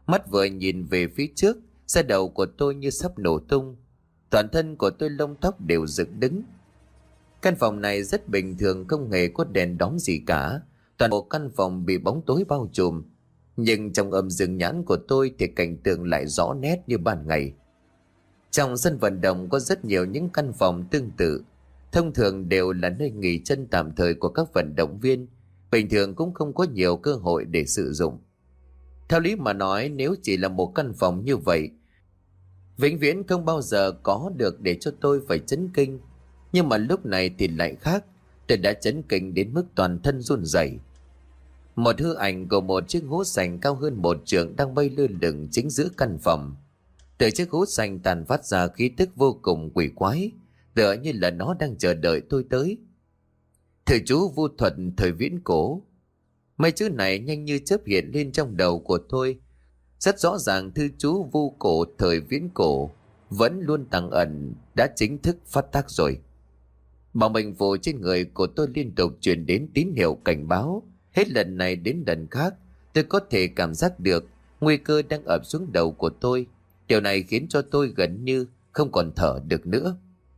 Mắt vừa nhìn về phía trước, da đầu của tôi như sắp nổ tung. Toàn thân của tôi lông tóc đều dựng đứng. Căn phòng này rất bình thường, không hề có đèn đóm gì cả. Toàn bộ căn phòng bị bóng tối bao trùm. Nhưng trong âm dương nhãn của tôi thì cảnh tượng lại rõ nét như ban ngày. Trong sân vận động có rất nhiều những căn phòng tương tự. Thông thường đều là nơi nghỉ chân tạm thời của các vận động viên. Bình thường cũng không có nhiều cơ hội để sử dụng. Theo lý mà nói, nếu chỉ là một căn phòng như vậy, vĩnh viễn không bao giờ có được để cho tôi phải chấn kinh. Nhưng mà lúc này thì lại khác. Tôi đã chấn kinh đến mức toàn thân run rẩy. Một hư ảnh của một chiếc hố sành cao hơn một trượng đang bay lơ lửng chính giữa căn phòng. Từ chiếc hố sành tàn phát ra khí tức vô cùng quỷ quái, tựa như là nó đang chờ đợi tôi tới. Thử chú vu thuật thời viễn cổ. Mấy chữ này nhanh như chớp hiện lên trong đầu của tôi. Rất rõ ràng thư chú vu cổ thời viễn cổ vẫn luôn tàng ẩn đã chính thức phát tác rồi. Bảo mệnh phù trên người của tôi liên tục truyền đến tín hiệu cảnh báo. Hết lần này đến lần khác, tôi có thể cảm giác được nguy cơ đang ập xuống đầu của tôi. Điều này khiến cho tôi gần như không còn thở được nữa.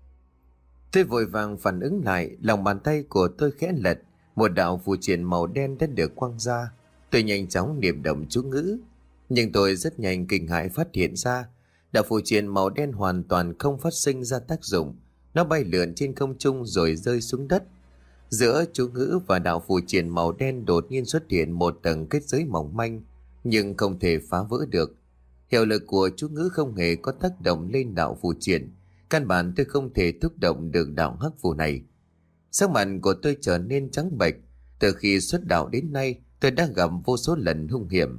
Tôi vội vàng phản ứng lại, lòng bàn tay của tôi khẽ lật, một đạo phù triện màu đen đã được quăng ra. Tôi nhanh chóng niệm động chú ngữ, nhưng tôi rất nhanh kinh hãi phát hiện ra đạo phù triện màu đen hoàn toàn không phát sinh ra tác dụng. Nó bay lượn trên không trung rồi rơi xuống đất. Giữa chú ngữ và đạo phù triện màu đen đột nhiên xuất hiện một tầng kết giới mỏng manh, nhưng không thể phá vỡ được. Hiệu lực của chú ngữ không hề có tác động lên đạo phù triện. Căn bản tôi không thể thúc động được đạo hắc phù này. Sắc mặt của tôi trở nên trắng bệch. Từ khi xuất đạo đến nay, tôi đã gặp vô số lần hung hiểm.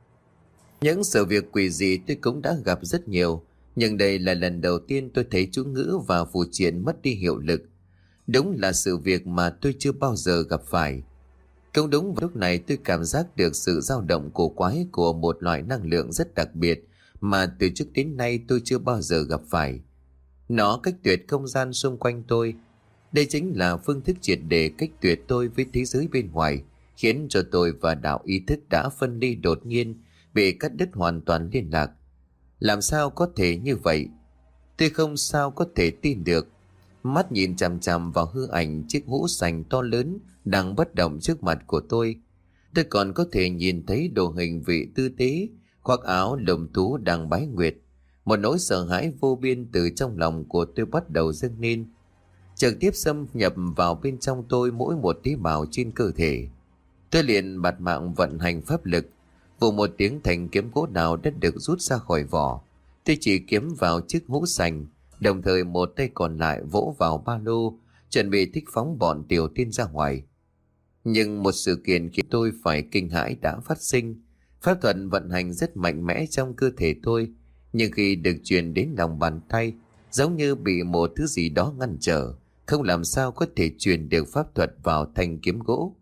Những sự việc quỷ dị tôi cũng đã gặp rất nhiều, nhưng đây là lần đầu tiên tôi thấy chú ngữ và phù triện mất đi hiệu lực. Đúng là sự việc mà tôi chưa bao giờ gặp phải. Cũng đúng vào lúc này tôi cảm giác được sự dao động cổ quái của một loại năng lượng rất đặc biệt mà từ trước đến nay tôi chưa bao giờ gặp phải. Nó cách tuyệt không gian xung quanh tôi. Đây chính là phương thức triệt để cách tuyệt tôi với thế giới bên ngoài, khiến cho tôi và đạo ý thức đã phân ly đột nhiên, bị cắt đứt hoàn toàn liên lạc. Làm sao có thể như vậy? Tôi không sao có thể tin được. Mắt nhìn chằm chằm vào hư ảnh chiếc hũ sành to lớn đang bất động trước mặt của tôi. Tôi còn có thể nhìn thấy đồ hình vị tư tế, khoác áo lồng thú đang bái nguyệt. Một nỗi sợ hãi vô biên từ trong lòng của tôi bắt đầu dâng lên, trực tiếp xâm nhập vào bên trong tôi mỗi một tế bào trên cơ thể. Tôi liền bạt mạng vận hành pháp lực, vụ một tiếng thành kiếm gỗ nào đã được rút ra khỏi vỏ. Tôi chỉ kiếm vào chiếc hũ sành, đồng thời một tay còn lại vỗ vào ba lô, chuẩn bị thích phóng bọn tiểu tiên ra ngoài. Nhưng một sự kiện khiến tôi phải kinh hãi đã phát sinh. Pháp thuật vận hành rất mạnh mẽ trong cơ thể tôi, nhưng khi được truyền đến lòng bàn tay, giống như bị một thứ gì đó ngăn trở, không làm sao có thể truyền được pháp thuật vào thanh kiếm gỗ.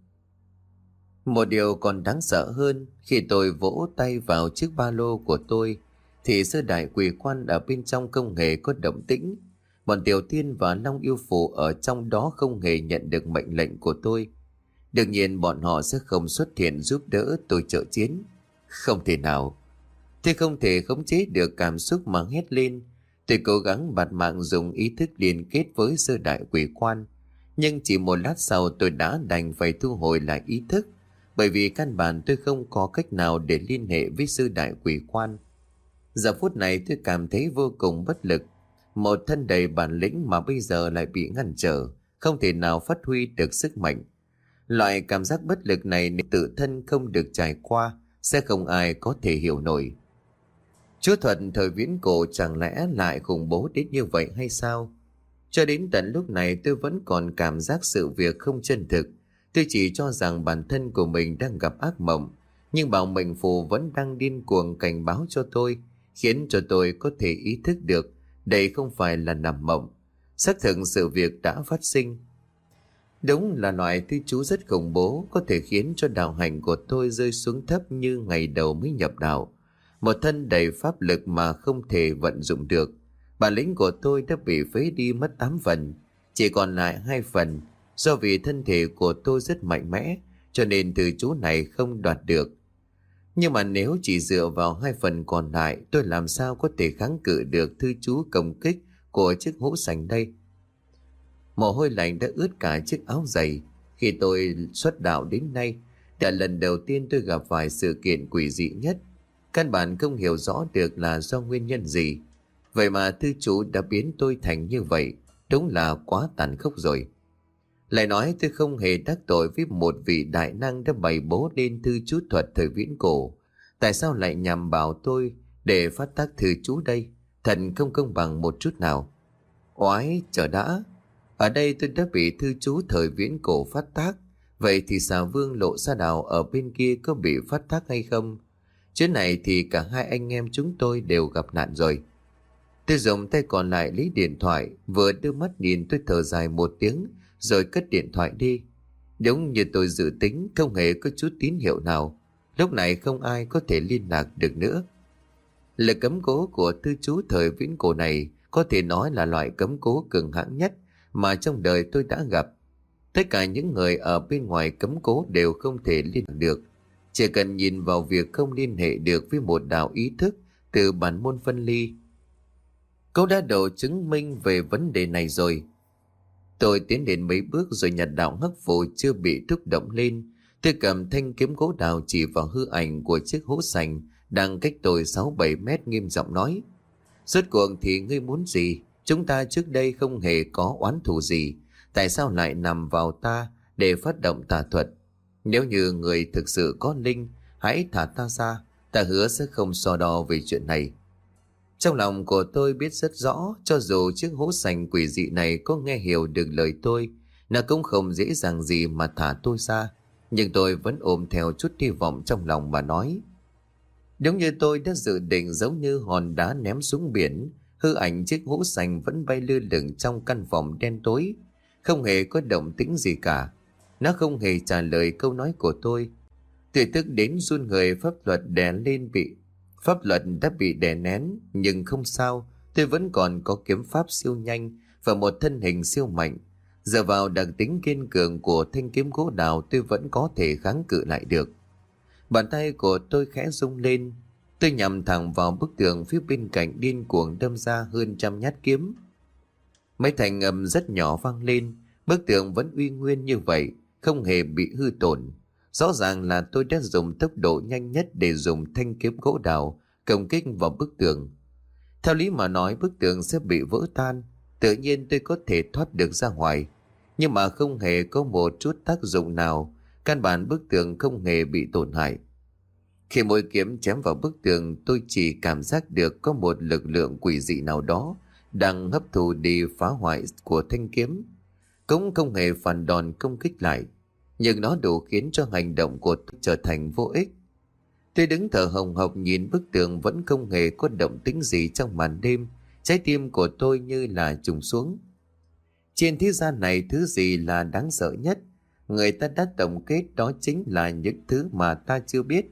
Một điều còn đáng sợ hơn, khi tôi vỗ tay vào chiếc ba lô của tôi, thì sơ đại quỷ quan ở bên trong không hề có động tĩnh. Bọn tiểu tiên và long yêu phù ở trong đó không hề nhận được mệnh lệnh của tôi. Đương nhiên bọn họ sẽ không xuất hiện giúp đỡ tôi trợ chiến. Không thể nào. Tôi không thể khống chế được cảm xúc mà hét lên. Tôi cố gắng bạt mạng dùng ý thức liên kết với sơ đại quỷ quan. Nhưng chỉ một lát sau tôi đã đành phải thu hồi lại ý thức, bởi vì căn bản tôi không có cách nào để liên hệ với sư đại quỷ quan. Giờ phút này tôi cảm thấy vô cùng bất lực. Một thân đầy bản lĩnh mà bây giờ lại bị ngăn trở, không thể nào phát huy được sức mạnh. Loại cảm giác bất lực này nếu tự thân không được trải qua, sẽ không ai có thể hiểu nổi. Chú thuật thời viễn cổ chẳng lẽ lại khủng bố đến như vậy hay sao? Cho đến tận lúc này tôi vẫn còn cảm giác sự việc không chân thực. Tôi chỉ cho rằng bản thân của mình đang gặp ác mộng, nhưng bảo mệnh phù vẫn đang điên cuồng cảnh báo cho tôi, khiến cho tôi có thể ý thức được đây không phải là nằm mộng. Xác thực sự việc đã phát sinh. Đúng là loại thư chú rất khủng bố, có thể khiến cho đạo hành của tôi rơi xuống thấp như ngày đầu mới nhập đạo. Một thân đầy pháp lực mà không thể vận dụng được. Bản lĩnh của tôi đã bị phế đi mất tám phần, chỉ còn lại hai phần. Do vì thân thể của tôi rất mạnh mẽ, cho nên từ chú này không đoạt được. Nhưng mà nếu chỉ dựa vào hai phần còn lại, tôi làm sao có thể kháng cự được thư chú công kích của chiếc hũ sành đây? Mồ hôi lạnh đã ướt cả chiếc áo dày. Khi tôi xuất đạo đến nay, đã lần đầu tiên tôi gặp phải sự kiện quỷ dị nhất. Căn bản không hiểu rõ được là do nguyên nhân gì. Vậy mà thư chú đã biến tôi thành như vậy, đúng là quá tàn khốc rồi. Lại nói tôi không hề đắc tội với một vị đại năng đã bày bố lên thư chú thuật thời viễn cổ. Tại sao lại nhằm vào tôi để phát tác thư chú đây? Thật không công bằng một chút nào. Oái, chờ đã. Ở đây tôi đã bị thư chú thời viễn cổ phát tác. Vậy thì xà vương Lộ Sa Đào ở bên kia có bị phát tác hay không? Chuyện này thì cả hai anh em chúng tôi đều gặp nạn rồi. Tôi dùng tay còn lại lấy điện thoại, vừa đưa mắt nhìn tôi thở dài một tiếng, rồi cất điện thoại đi. Đúng như tôi dự tính, không hề có chút tín hiệu nào. Lúc này không ai có thể liên lạc được nữa. Lực cấm cố của thư chú thời viễn cổ này có thể nói là loại cấm cố cường hãn nhất mà trong đời tôi đã gặp. Tất cả những người ở bên ngoài cấm cố đều không thể liên lạc được. Chỉ cần nhìn vào việc không liên hệ được với một đạo ý thức từ bản môn phân ly. Câu đã đủ chứng minh về vấn đề này rồi. Tôi tiến đến mấy bước rồi nhặt đạo hắc phù chưa bị thúc động lên. Tôi cầm thanh kiếm gỗ đào chỉ vào hư ảnh của chiếc hũ sành đang cách tôi sáu bảy mét, nghiêm giọng nói: Rốt cuộc thì ngươi muốn gì? Chúng ta trước đây không hề có oán thù gì. Tại sao lại nằm vào ta để phát động tà thuật? Nếu như người thực sự có linh, hãy thả ta ra. Ta hứa sẽ không so đo về chuyện này. Trong lòng của tôi biết rất rõ, cho dù chiếc hũ sành quỷ dị này có nghe hiểu được lời tôi, nó cũng không dễ dàng gì mà thả tôi ra. Nhưng tôi vẫn ôm theo chút hy vọng trong lòng mà nói: Đúng như tôi đã dự định, giống như hòn đá ném xuống biển, hư ảnh chiếc hũ sành vẫn bay lơ lửng trong căn phòng đen tối, không hề có động tĩnh gì cả. Nó không hề trả lời câu nói của tôi. Tôi tức đến run người, pháp luật đè lên bị Pháp luật đã bị đè nén, nhưng không sao, tôi vẫn còn có kiếm pháp siêu nhanh và một thân hình siêu mạnh. Dựa vào đặc tính kiên cường của thanh kiếm gỗ đào, tôi vẫn có thể kháng cự lại được. Bàn tay của tôi khẽ rung lên, tôi nhắm thẳng vào bức tường phía bên cạnh, điên cuồng đâm ra hơn trăm nhát kiếm. Mấy thành âm rất nhỏ vang lên, bức tường vẫn uy nguyên như vậy, không hề bị hư tổn. Rõ ràng là tôi đã dùng tốc độ nhanh nhất để dùng thanh kiếm gỗ đào công kích vào bức tường. Theo lý mà nói, bức tường sẽ bị vỡ tan, tự nhiên tôi có thể thoát được ra ngoài. Nhưng mà không hề có một chút tác dụng nào, căn bản bức tường không hề bị tổn hại. Khi mũi kiếm chém vào bức tường, tôi chỉ cảm giác được có một lực lượng quỷ dị nào đó đang hấp thụ đi phá hoại của thanh kiếm. Cũng không hề phản đòn công kích lại, nhưng nó đủ khiến cho hành động của tôi trở thành vô ích. Tôi đứng thở hồng hộc nhìn bức tường vẫn không hề có động tĩnh gì trong màn đêm. Trái tim của tôi như là trùng xuống. Trên thế gian này, thứ gì là đáng sợ nhất? Người ta đã tổng kết đó chính là những thứ mà ta chưa biết.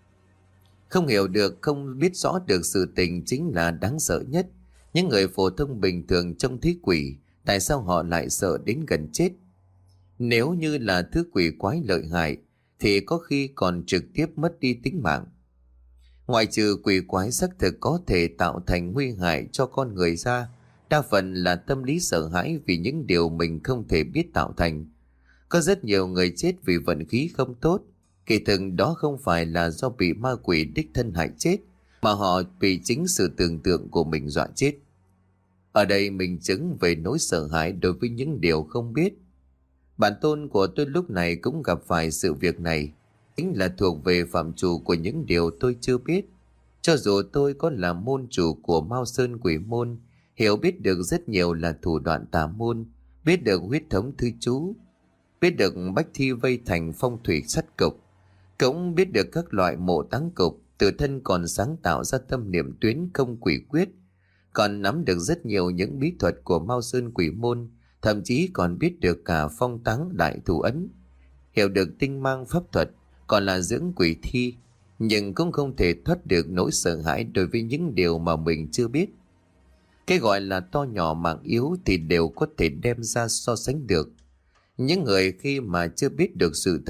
Không hiểu được, không biết rõ được sự tình chính là đáng sợ nhất. Những người phổ thông bình thường trông thấy quỷ, tại sao họ lại sợ đến gần chết? Nếu như là thứ quỷ quái lợi hại thì có khi còn trực tiếp mất đi tính mạng. Ngoại trừ quỷ quái xác thực có thể tạo thành nguy hại cho con người ra, đa phần là tâm lý sợ hãi vì những điều mình không thể biết tạo thành. Có rất nhiều người chết vì vận khí không tốt. Kỳ thực đó không phải là do bị ma quỷ đích thân hại chết, mà họ bị chính sự tưởng tượng của mình dọa chết. Ở đây mình chứng về nỗi sợ hãi đối với những điều không biết. Bản tôn của tôi lúc này cũng gặp phải sự việc này, chính là thuộc về phạm trù của những điều tôi chưa biết. Cho dù tôi có là môn chủ của Mao Sơn Quỷ Môn, hiểu biết được rất nhiều là thủ đoạn tà môn, biết được huyết thống thư chú, biết được bách thi vây thành phong thủy sắt cục, cũng biết được các loại mộ táng cục, tự thân còn sáng tạo ra tâm niệm tuyến không quỷ quyết, còn nắm được rất nhiều những bí thuật của Mao Sơn Quỷ Môn, thậm chí còn biết được cả phong táng đại thủ ấn, hiểu được tinh mang pháp thuật, còn là dưỡng quỷ thi, nhưng cũng không thể thoát được nỗi sợ hãi đối với những điều mà mình chưa biết. Cái gọi là to nhỏ mạng yếu thì đều có thể đem ra so sánh được. Những người khi mà chưa biết được sự thật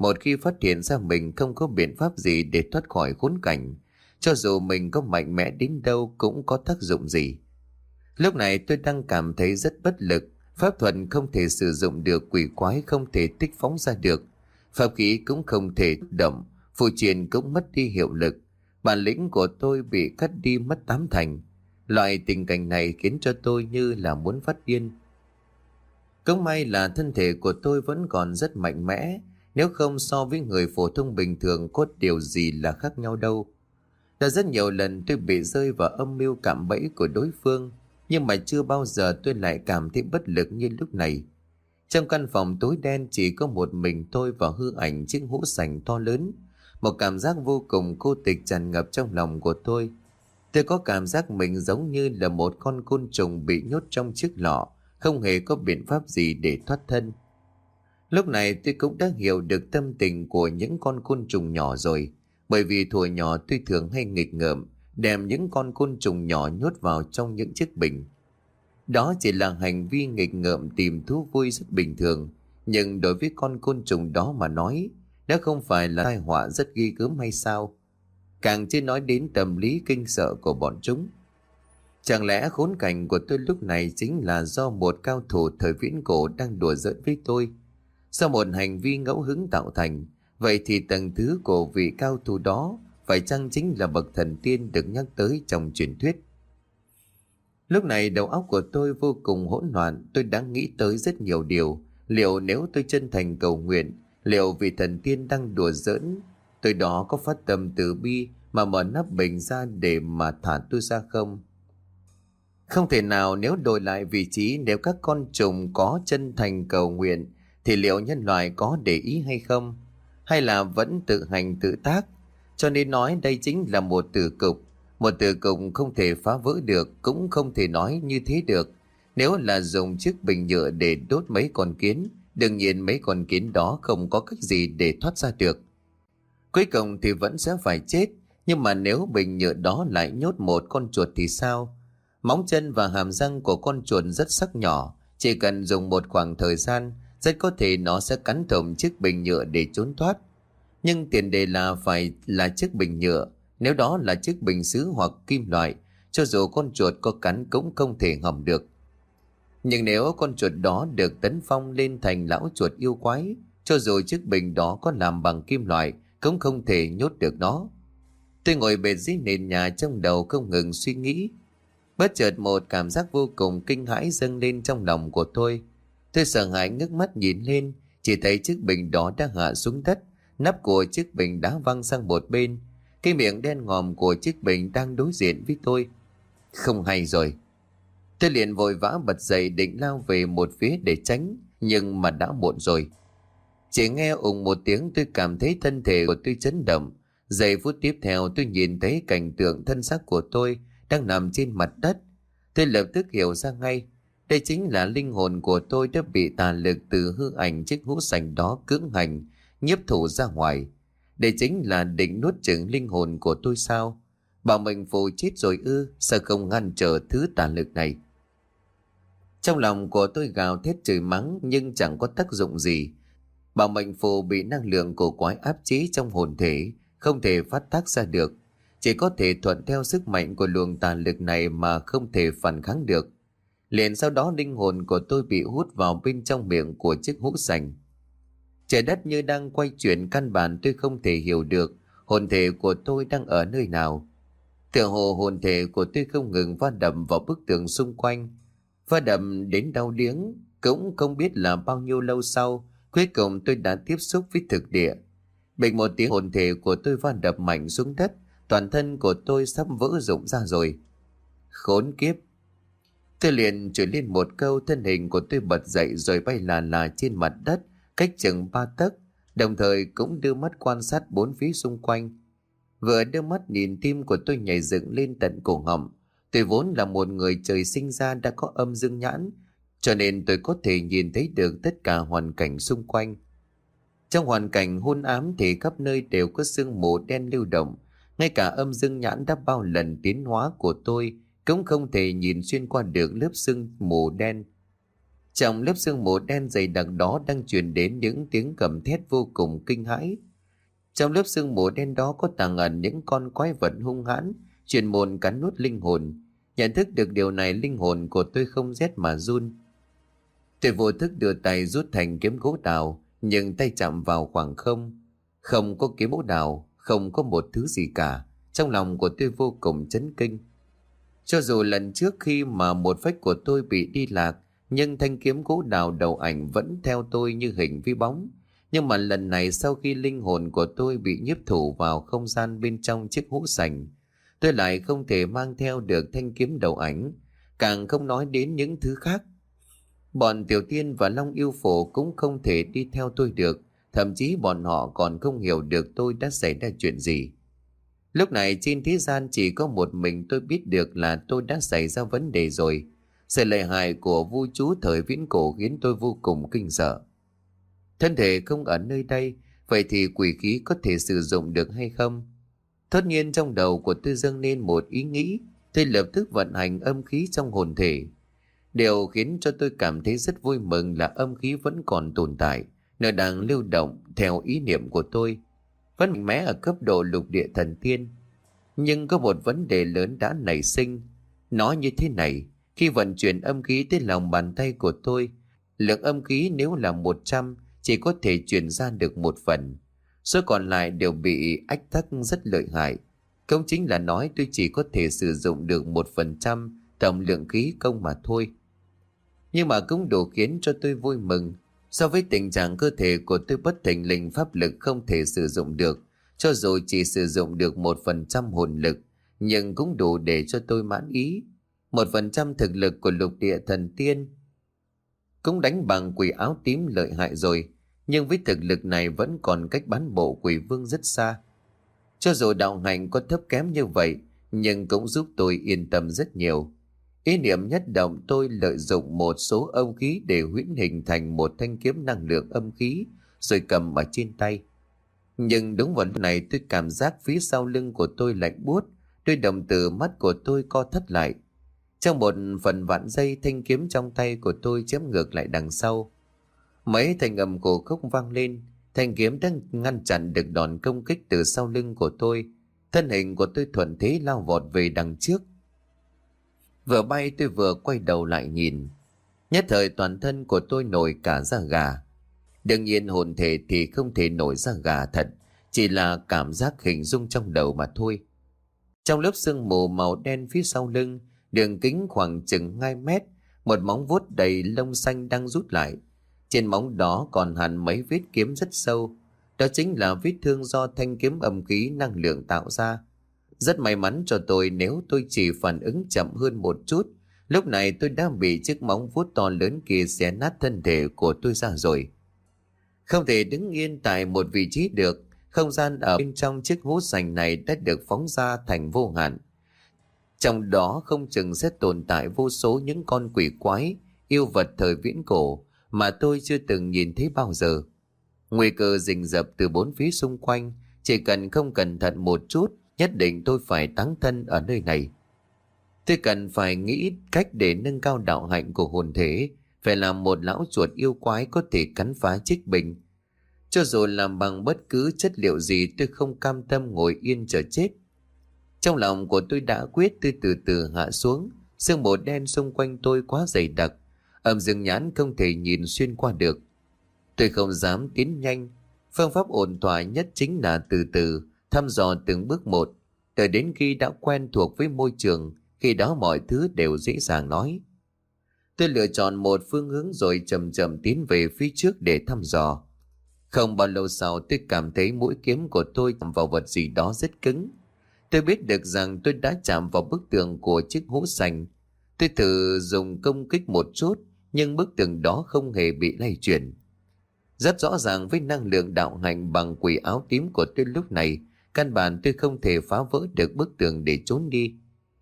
Một khi phát hiện ra mình không có biện pháp gì để thoát khỏi khốn cảnh, cho dù mình có mạnh mẽ đến đâu cũng có tác dụng gì. Lúc này tôi đang cảm thấy rất bất lực. Pháp thuật không thể sử dụng được, quỷ quái không thể tích phóng ra được, pháp khí cũng không thể động, phù triện cũng mất đi hiệu lực. Bản lĩnh của tôi bị cắt đi mất tám thành. Loại tình cảnh này khiến cho tôi như là muốn phát điên. Cũng may là thân thể của tôi vẫn còn rất mạnh mẽ, nếu không so với người phổ thông bình thường có điều gì là khác nhau đâu. Đã rất nhiều lần tôi bị rơi vào âm mưu cạm bẫy của đối phương, nhưng mà chưa bao giờ tôi lại cảm thấy bất lực như lúc này. Trong căn phòng tối đen chỉ có một mình tôi và hư ảnh chiếc hũ sành to lớn. Một cảm giác vô cùng cô tịch tràn ngập trong lòng của tôi. Tôi có cảm giác mình giống như là một con côn trùng bị nhốt trong chiếc lọ, không hề có biện pháp gì để thoát thân. Lúc này tôi cũng đã hiểu được tâm tình của những con côn trùng nhỏ rồi, bởi vì thuở nhỏ tôi thường hay nghịch ngợm, đem những con côn trùng nhỏ nhốt vào trong những chiếc bình. Đó chỉ là hành vi nghịch ngợm tìm thú vui rất bình thường, nhưng đối với con côn trùng đó mà nói, đó không phải là tai họa rất ghê gớm hay sao? Càng chưa nói đến tâm lý kinh sợ của bọn chúng. Chẳng lẽ khốn cảnh của tôi lúc này chính là do một cao thủ thời viễn cổ đang đùa giỡn với tôi? Do một hành vi ngẫu hứng tạo thành, vậy thì tầng thứ của vị cao thủ đó phải chăng chính là bậc thần tiên được nhắc tới trong truyền thuyết? Lúc này đầu óc của tôi vô cùng hỗn loạn, tôi đã nghĩ tới rất nhiều điều. Liệu nếu tôi chân thành cầu nguyện, liệu vị thần tiên đang đùa giỡn tôi đó có phát tâm từ bi mà mở nắp bình ra để mà thả tôi ra không? Không thể nào. Nếu đổi lại vị trí, nếu các con trùng có chân thành cầu nguyện thì liệu nhân loại có để ý hay không? Hay là vẫn tự hành tự tác? Cho nên nói đây chính là một tử cục. Một tử cục không thể phá vỡ được, cũng không thể nói như thế được. Nếu là dùng chiếc bình nhựa để đốt mấy con kiến, đương nhiên mấy con kiến đó không có cách gì để thoát ra được. Cuối cùng thì vẫn sẽ phải chết. Nhưng mà nếu bình nhựa đó lại nhốt một con chuột thì sao? Móng chân và hàm răng của con chuột rất sắc nhỏ, chỉ cần dùng một khoảng thời gian, rất có thể nó sẽ cắn thủng chiếc bình nhựa để trốn thoát. Nhưng tiền đề là phải là chiếc bình nhựa. Nếu đó là chiếc bình sứ hoặc kim loại, cho dù con chuột có cắn cũng không thể hỏng được. Nhưng nếu con chuột đó được tấn phong lên thành lão chuột yêu quái, cho dù chiếc bình đó có làm bằng kim loại cũng không thể nhốt được nó. Tôi ngồi bệt dưới nền nhà, trong đầu không ngừng suy nghĩ. Bất chợt một cảm giác vô cùng kinh hãi dâng lên trong lòng của tôi. Tôi sợ hãi ngước mắt nhìn lên, chỉ thấy chiếc bình đó đã hạ xuống đất, nắp của chiếc bình đã văng sang một bên. Cái miệng đen ngòm của chiếc bình đang đối diện với tôi. Không hay rồi. Tôi liền vội vã bật dậy định lao về một phía để tránh, nhưng mà đã muộn rồi. Chỉ nghe ùng một tiếng, tôi cảm thấy thân thể của tôi chấn động. Giây phút tiếp theo tôi nhìn thấy cảnh tượng thân xác của tôi đang nằm trên mặt đất. Tôi lập tức hiểu ra ngay, đây chính là linh hồn của tôi đã bị tà lực từ hư ảnh chiếc hũ sành đó cưỡng hành, nhiếp thủ ra ngoài. Đây chính là định nuốt chửng linh hồn của tôi sao? Bảo mình phù chết rồi ư? Sao không ngăn trở thứ tà lực này? Trong lòng của tôi gào thét chửi mắng nhưng chẳng có tác dụng gì. Bảo mệnh phù bị năng lượng của quái áp chế trong hồn thể, không thể phát tác ra được. Chỉ có thể thuận theo sức mạnh của luồng tà lực này mà không thể phản kháng được. Liền sau đó linh hồn của tôi bị hút vào bên trong miệng của chiếc hũ sành. Trời đất như đang quay chuyển, căn bản tôi không thể hiểu được hồn thể của tôi đang ở nơi nào. Tựa hồ hồn thể của tôi không ngừng va đập vào bức tường xung quanh. Va đập đến đau điếng, cũng không biết là bao nhiêu lâu sau, cuối cùng tôi đã tiếp xúc với thực địa. Bịch một tiếng, hồn thể của tôi va đập mạnh xuống đất, toàn thân của tôi sắp vỡ rụng ra rồi. Khốn kiếp! Tôi liền chửi lên một câu, thân hình của tôi bật dậy rồi bay là là trên mặt đất, cách chừng ba tấc, đồng thời cũng đưa mắt quan sát bốn phía xung quanh. Vừa đưa mắt nhìn, tim của tôi nhảy dựng lên tận cổ họng. Tôi vốn là một người trời sinh ra đã có âm dương nhãn, cho nên tôi có thể nhìn thấy được tất cả hoàn cảnh xung quanh. Trong hoàn cảnh hôn ám thì khắp nơi đều có sương mù đen lưu động. Ngay cả âm dương nhãn đã bao lần tiến hóa của tôi cũng không thể nhìn xuyên qua được lớp sương mù đen. Trong lớp sương mù đen dày đặc đó đang truyền đến những tiếng gầm thét vô cùng kinh hãi. Trong lớp sương mù đen đó có tàng ẩn những con quái vật hung hãn, chuyên môn cắn nuốt linh hồn. Nhận thức được điều này, linh hồn của tôi không rét mà run. Tôi vô thức đưa tay rút thành kiếm gỗ đào, nhưng tay chạm vào khoảng không. Không có kiếm gỗ đào, không có một thứ gì cả. Trong lòng của tôi vô cùng chấn kinh. Cho dù lần trước khi mà một phách của tôi bị đi lạc, nhưng thanh kiếm gỗ đào đầu ảnh vẫn theo tôi như hình với bóng. Nhưng mà lần này sau khi linh hồn của tôi bị nhiếp thủ vào không gian bên trong chiếc hũ sành, tôi lại không thể mang theo được thanh kiếm đầu ảnh, càng không nói đến những thứ khác. Bọn Tiểu Tiên và Long Yêu Phổ cũng không thể đi theo tôi được, thậm chí bọn họ còn không hiểu được tôi đã xảy ra chuyện gì. Lúc này trên thế gian chỉ có một mình tôi biết được là tôi đã xảy ra vấn đề rồi. Sự lợi hại của vua chú thời viễn cổ khiến tôi vô cùng kinh sợ. Thân thể không ở nơi đây, vậy thì quỷ khí có thể sử dụng được hay không? Tất nhiên trong đầu của tôi dâng lên một ý nghĩ, tôi lập tức vận hành âm khí trong hồn thể. Điều khiến cho tôi cảm thấy rất vui mừng là âm khí vẫn còn tồn tại, nó đang lưu động theo ý niệm của tôi, vẫn mạnh mẽ ở cấp độ lục địa thần tiên. Nhưng có một vấn đề lớn đã nảy sinh. Nó như thế này, khi vận chuyển âm khí tới lòng bàn tay của tôi, lượng âm khí nếu là một trăm chỉ có thể chuyển ra được một phần, số còn lại đều bị ách tắc rất lợi hại. Không chính là nói tôi chỉ có thể sử dụng được một phần trăm tổng lượng khí công mà thôi. Nhưng mà cũng đủ khiến cho tôi vui mừng. So với tình trạng cơ thể của tôi bất thình lình pháp lực không thể sử dụng được, cho dù chỉ sử dụng được một phần trăm hồn lực, nhưng cũng đủ để cho tôi mãn ý. Một phần trăm thực lực của lục địa thần tiên cũng đánh bằng quỷ áo tím lợi hại rồi, nhưng với thực lực này vẫn còn cách bán bộ quỷ vương rất xa. Cho dù đạo hành có thấp kém như vậy, nhưng cũng giúp tôi yên tâm rất nhiều. Ý niệm nhất động, tôi lợi dụng một số âm khí để huyễn hình thành một thanh kiếm năng lượng âm khí, rồi cầm ở trên tay. Nhưng đúng vào lúc này tôi cảm giác phía sau lưng của tôi lạnh buốt, đôi đồng tử mắt của tôi co thắt lại. Trong một phần vạn giây, thanh kiếm trong tay của tôi chém ngược lại đằng sau. Mấy thanh âm cổ khúc vang lên, thanh kiếm đang ngăn chặn được đòn công kích từ sau lưng của tôi. Thân hình của tôi thuận thế lao vọt về đằng trước. Vừa bay tôi vừa quay đầu lại nhìn. Nhất thời toàn thân của tôi nổi cả da gà. Đương nhiên hồn thể thì không thể nổi da gà thật, chỉ là cảm giác hình dung trong đầu mà thôi. Trong lớp sương mù màu đen phía sau lưng, đường kính khoảng chừng hai mét, một móng vuốt đầy lông xanh đang rút lại. Trên móng đó còn hằn mấy vết kiếm rất sâu. Đó chính là vết thương do thanh kiếm âm khí năng lượng tạo ra. Rất may mắn cho tôi, nếu tôi chỉ phản ứng chậm hơn một chút, lúc này tôi đã bị chiếc móng vuốt to lớn kia xé nát thân thể của tôi ra rồi. Không thể đứng yên tại một vị trí được, không gian ở bên trong chiếc hố sành này đã được phóng ra thành vô hạn. Trong đó không chừng sẽ tồn tại vô số những con quỷ quái, yêu vật thời viễn cổ mà tôi chưa từng nhìn thấy bao giờ. Nguy cơ rình rập từ bốn phía xung quanh, chỉ cần không cẩn thận một chút, nhất định tôi phải táng thân ở nơi này. Tôi cần phải nghĩ cách để nâng cao đạo hạnh của hồn thể, phải làm một lão chuột yêu quái có thể cắn phá chiếc bình. Cho dù làm bằng bất cứ chất liệu gì, tôi không cam tâm ngồi yên chờ chết. Trong lòng của tôi đã quyết, tôi từ từ hạ xuống. Sương mù đen xung quanh tôi quá dày đặc, âm dương nhãn không thể nhìn xuyên qua được. Tôi không dám tiến nhanh. Phương pháp ổn thỏa nhất chính là từ từ thăm dò từng bước một, tới đến khi đã quen thuộc với môi trường, khi đó mọi thứ đều dễ dàng nói. Tôi lựa chọn một phương hướng rồi chậm chậm tiến về phía trước để thăm dò. Không bao lâu sau, tôi cảm thấy mũi kiếm của tôi chạm vào vật gì đó rất cứng. Tôi biết được rằng tôi đã chạm vào bức tường của chiếc hũ sành. Tôi thử dùng công kích một chút, nhưng bức tường đó không hề bị lay chuyển. Rất rõ ràng với năng lượng đạo hành bằng quỷ áo tím của tôi lúc này, căn bản tôi không thể phá vỡ được bức tường để trốn đi.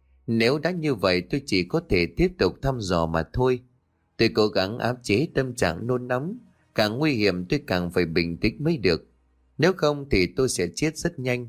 Nếu đã như vậy, tôi chỉ có thể tiếp tục thăm dò mà thôi. Tôi cố gắng áp chế tâm trạng nôn nóng. Càng nguy hiểm tôi càng phải bình tĩnh mới được. Nếu không thì tôi sẽ chết rất nhanh.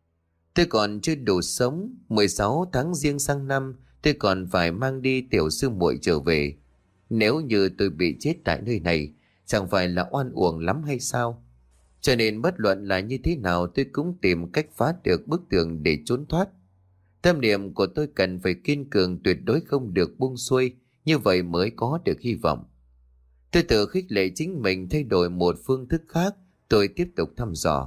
Tôi còn chưa đủ sống. mười sáu tháng giêng sang năm, tôi còn phải mang đi tiểu sư muội trở về. Nếu như tôi bị chết tại nơi này, chẳng phải là oan uổng lắm hay sao? Cho nên bất luận là như thế nào tôi cũng tìm cách phá được bức tường để trốn thoát. Tâm niệm của tôi cần phải kiên cường, tuyệt đối không được buông xuôi, như vậy mới có được hy vọng. Tôi tự khích lệ chính mình thay đổi một phương thức khác, tôi tiếp tục thăm dò.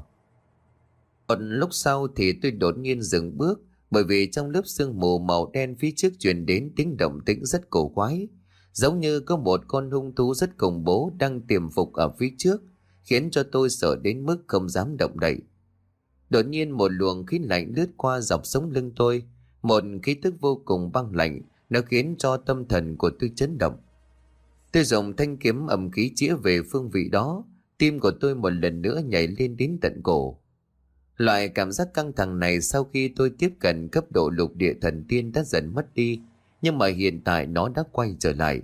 Một lúc sau thì tôi đột nhiên dừng bước, bởi vì trong lớp sương mù màu đen phía trước truyền đến tiếng động tĩnh rất cổ quái, giống như có một con hung thú rất khủng bố đang tiềm phục ở phía trước, khiến cho tôi sợ đến mức không dám động đậy. Đột nhiên một luồng khí lạnh lướt qua dọc sống lưng tôi, một khí tức vô cùng băng lạnh, nó khiến cho tâm thần của tôi chấn động. Tôi dùng thanh kiếm âm khí chĩa về phương vị đó, tim của tôi một lần nữa nhảy lên đến tận cổ. Loại cảm giác căng thẳng này sau khi tôi tiếp cận cấp độ lục địa thần tiên đã dần mất đi, nhưng mà hiện tại nó đã quay trở lại.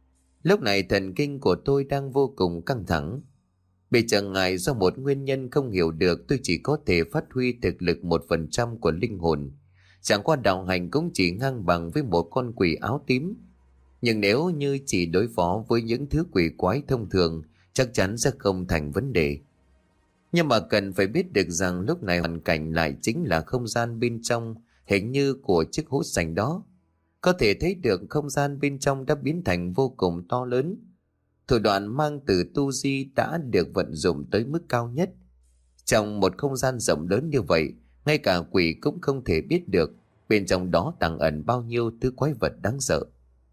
Lúc này thần kinh của tôi đang vô cùng căng thẳng. Bị trở ngại do một nguyên nhân không hiểu được, tôi chỉ có thể phát huy thực lực một phần trăm của linh hồn. Chẳng qua đạo hành cũng chỉ ngang bằng với một con quỷ áo tím. Nhưng nếu như chỉ đối phó với những thứ quỷ quái thông thường, chắc chắn sẽ không thành vấn đề. Nhưng mà cần phải biết được rằng lúc này hoàn cảnh lại chính là không gian bên trong hình như của chiếc hố sành đó. Có thể thấy được không gian bên trong đã biến thành vô cùng to lớn. Thủ đoạn mang từ tu di đã được vận dụng tới mức cao nhất. Trong một không gian rộng lớn như vậy, ngay cả quỷ cũng không thể biết được bên trong đó tàng ẩn bao nhiêu thứ quái vật đáng sợ.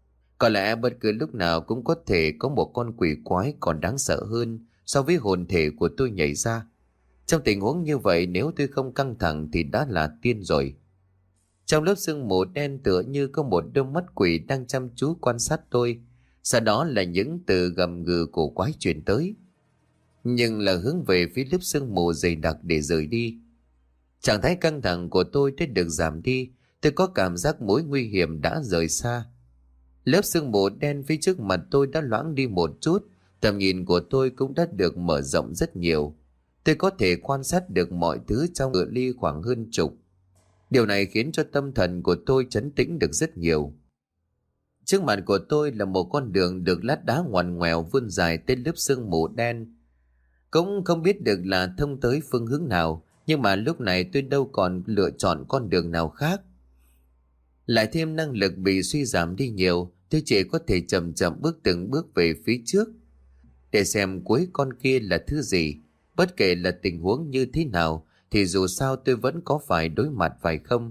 Có lẽ bất cứ lúc nào cũng có thể có một con quỷ quái còn đáng sợ hơn so với hồn thể của tôi nhảy ra. Trong tình huống như vậy, nếu tôi không căng thẳng thì đã là tiên rồi. Trong lớp sương mù đen tựa như có một đôi mắt quỷ đang chăm chú quan sát tôi. Sau đó là những từ gầm gừ cổ quái truyền tới, nhưng là hướng về phía lớp sương mù dày đặc để rời đi. Trạng thái căng thẳng của tôi đã được giảm đi, tôi có cảm giác mối nguy hiểm đã rời xa. Lớp sương mù đen phía trước mặt tôi đã loãng đi một chút, tầm nhìn của tôi cũng đã được mở rộng rất nhiều. Tôi có thể quan sát được mọi thứ trong cự ly khoảng hơn chục. Điều này khiến cho tâm thần của tôi trấn tĩnh được rất nhiều. Trước mặt của tôi là một con đường được lát đá ngoằn ngoèo vươn dài tới lớp sương mù đen. Cũng không biết được là thông tới phương hướng nào, nhưng mà lúc này tôi đâu còn lựa chọn con đường nào khác. Lại thêm năng lực bị suy giảm đi nhiều, tôi chỉ có thể chậm chậm bước từng bước về phía trước, để xem cuối con kia là thứ gì. Bất kể là tình huống như thế nào, thì dù sao tôi vẫn có phải đối mặt phải không?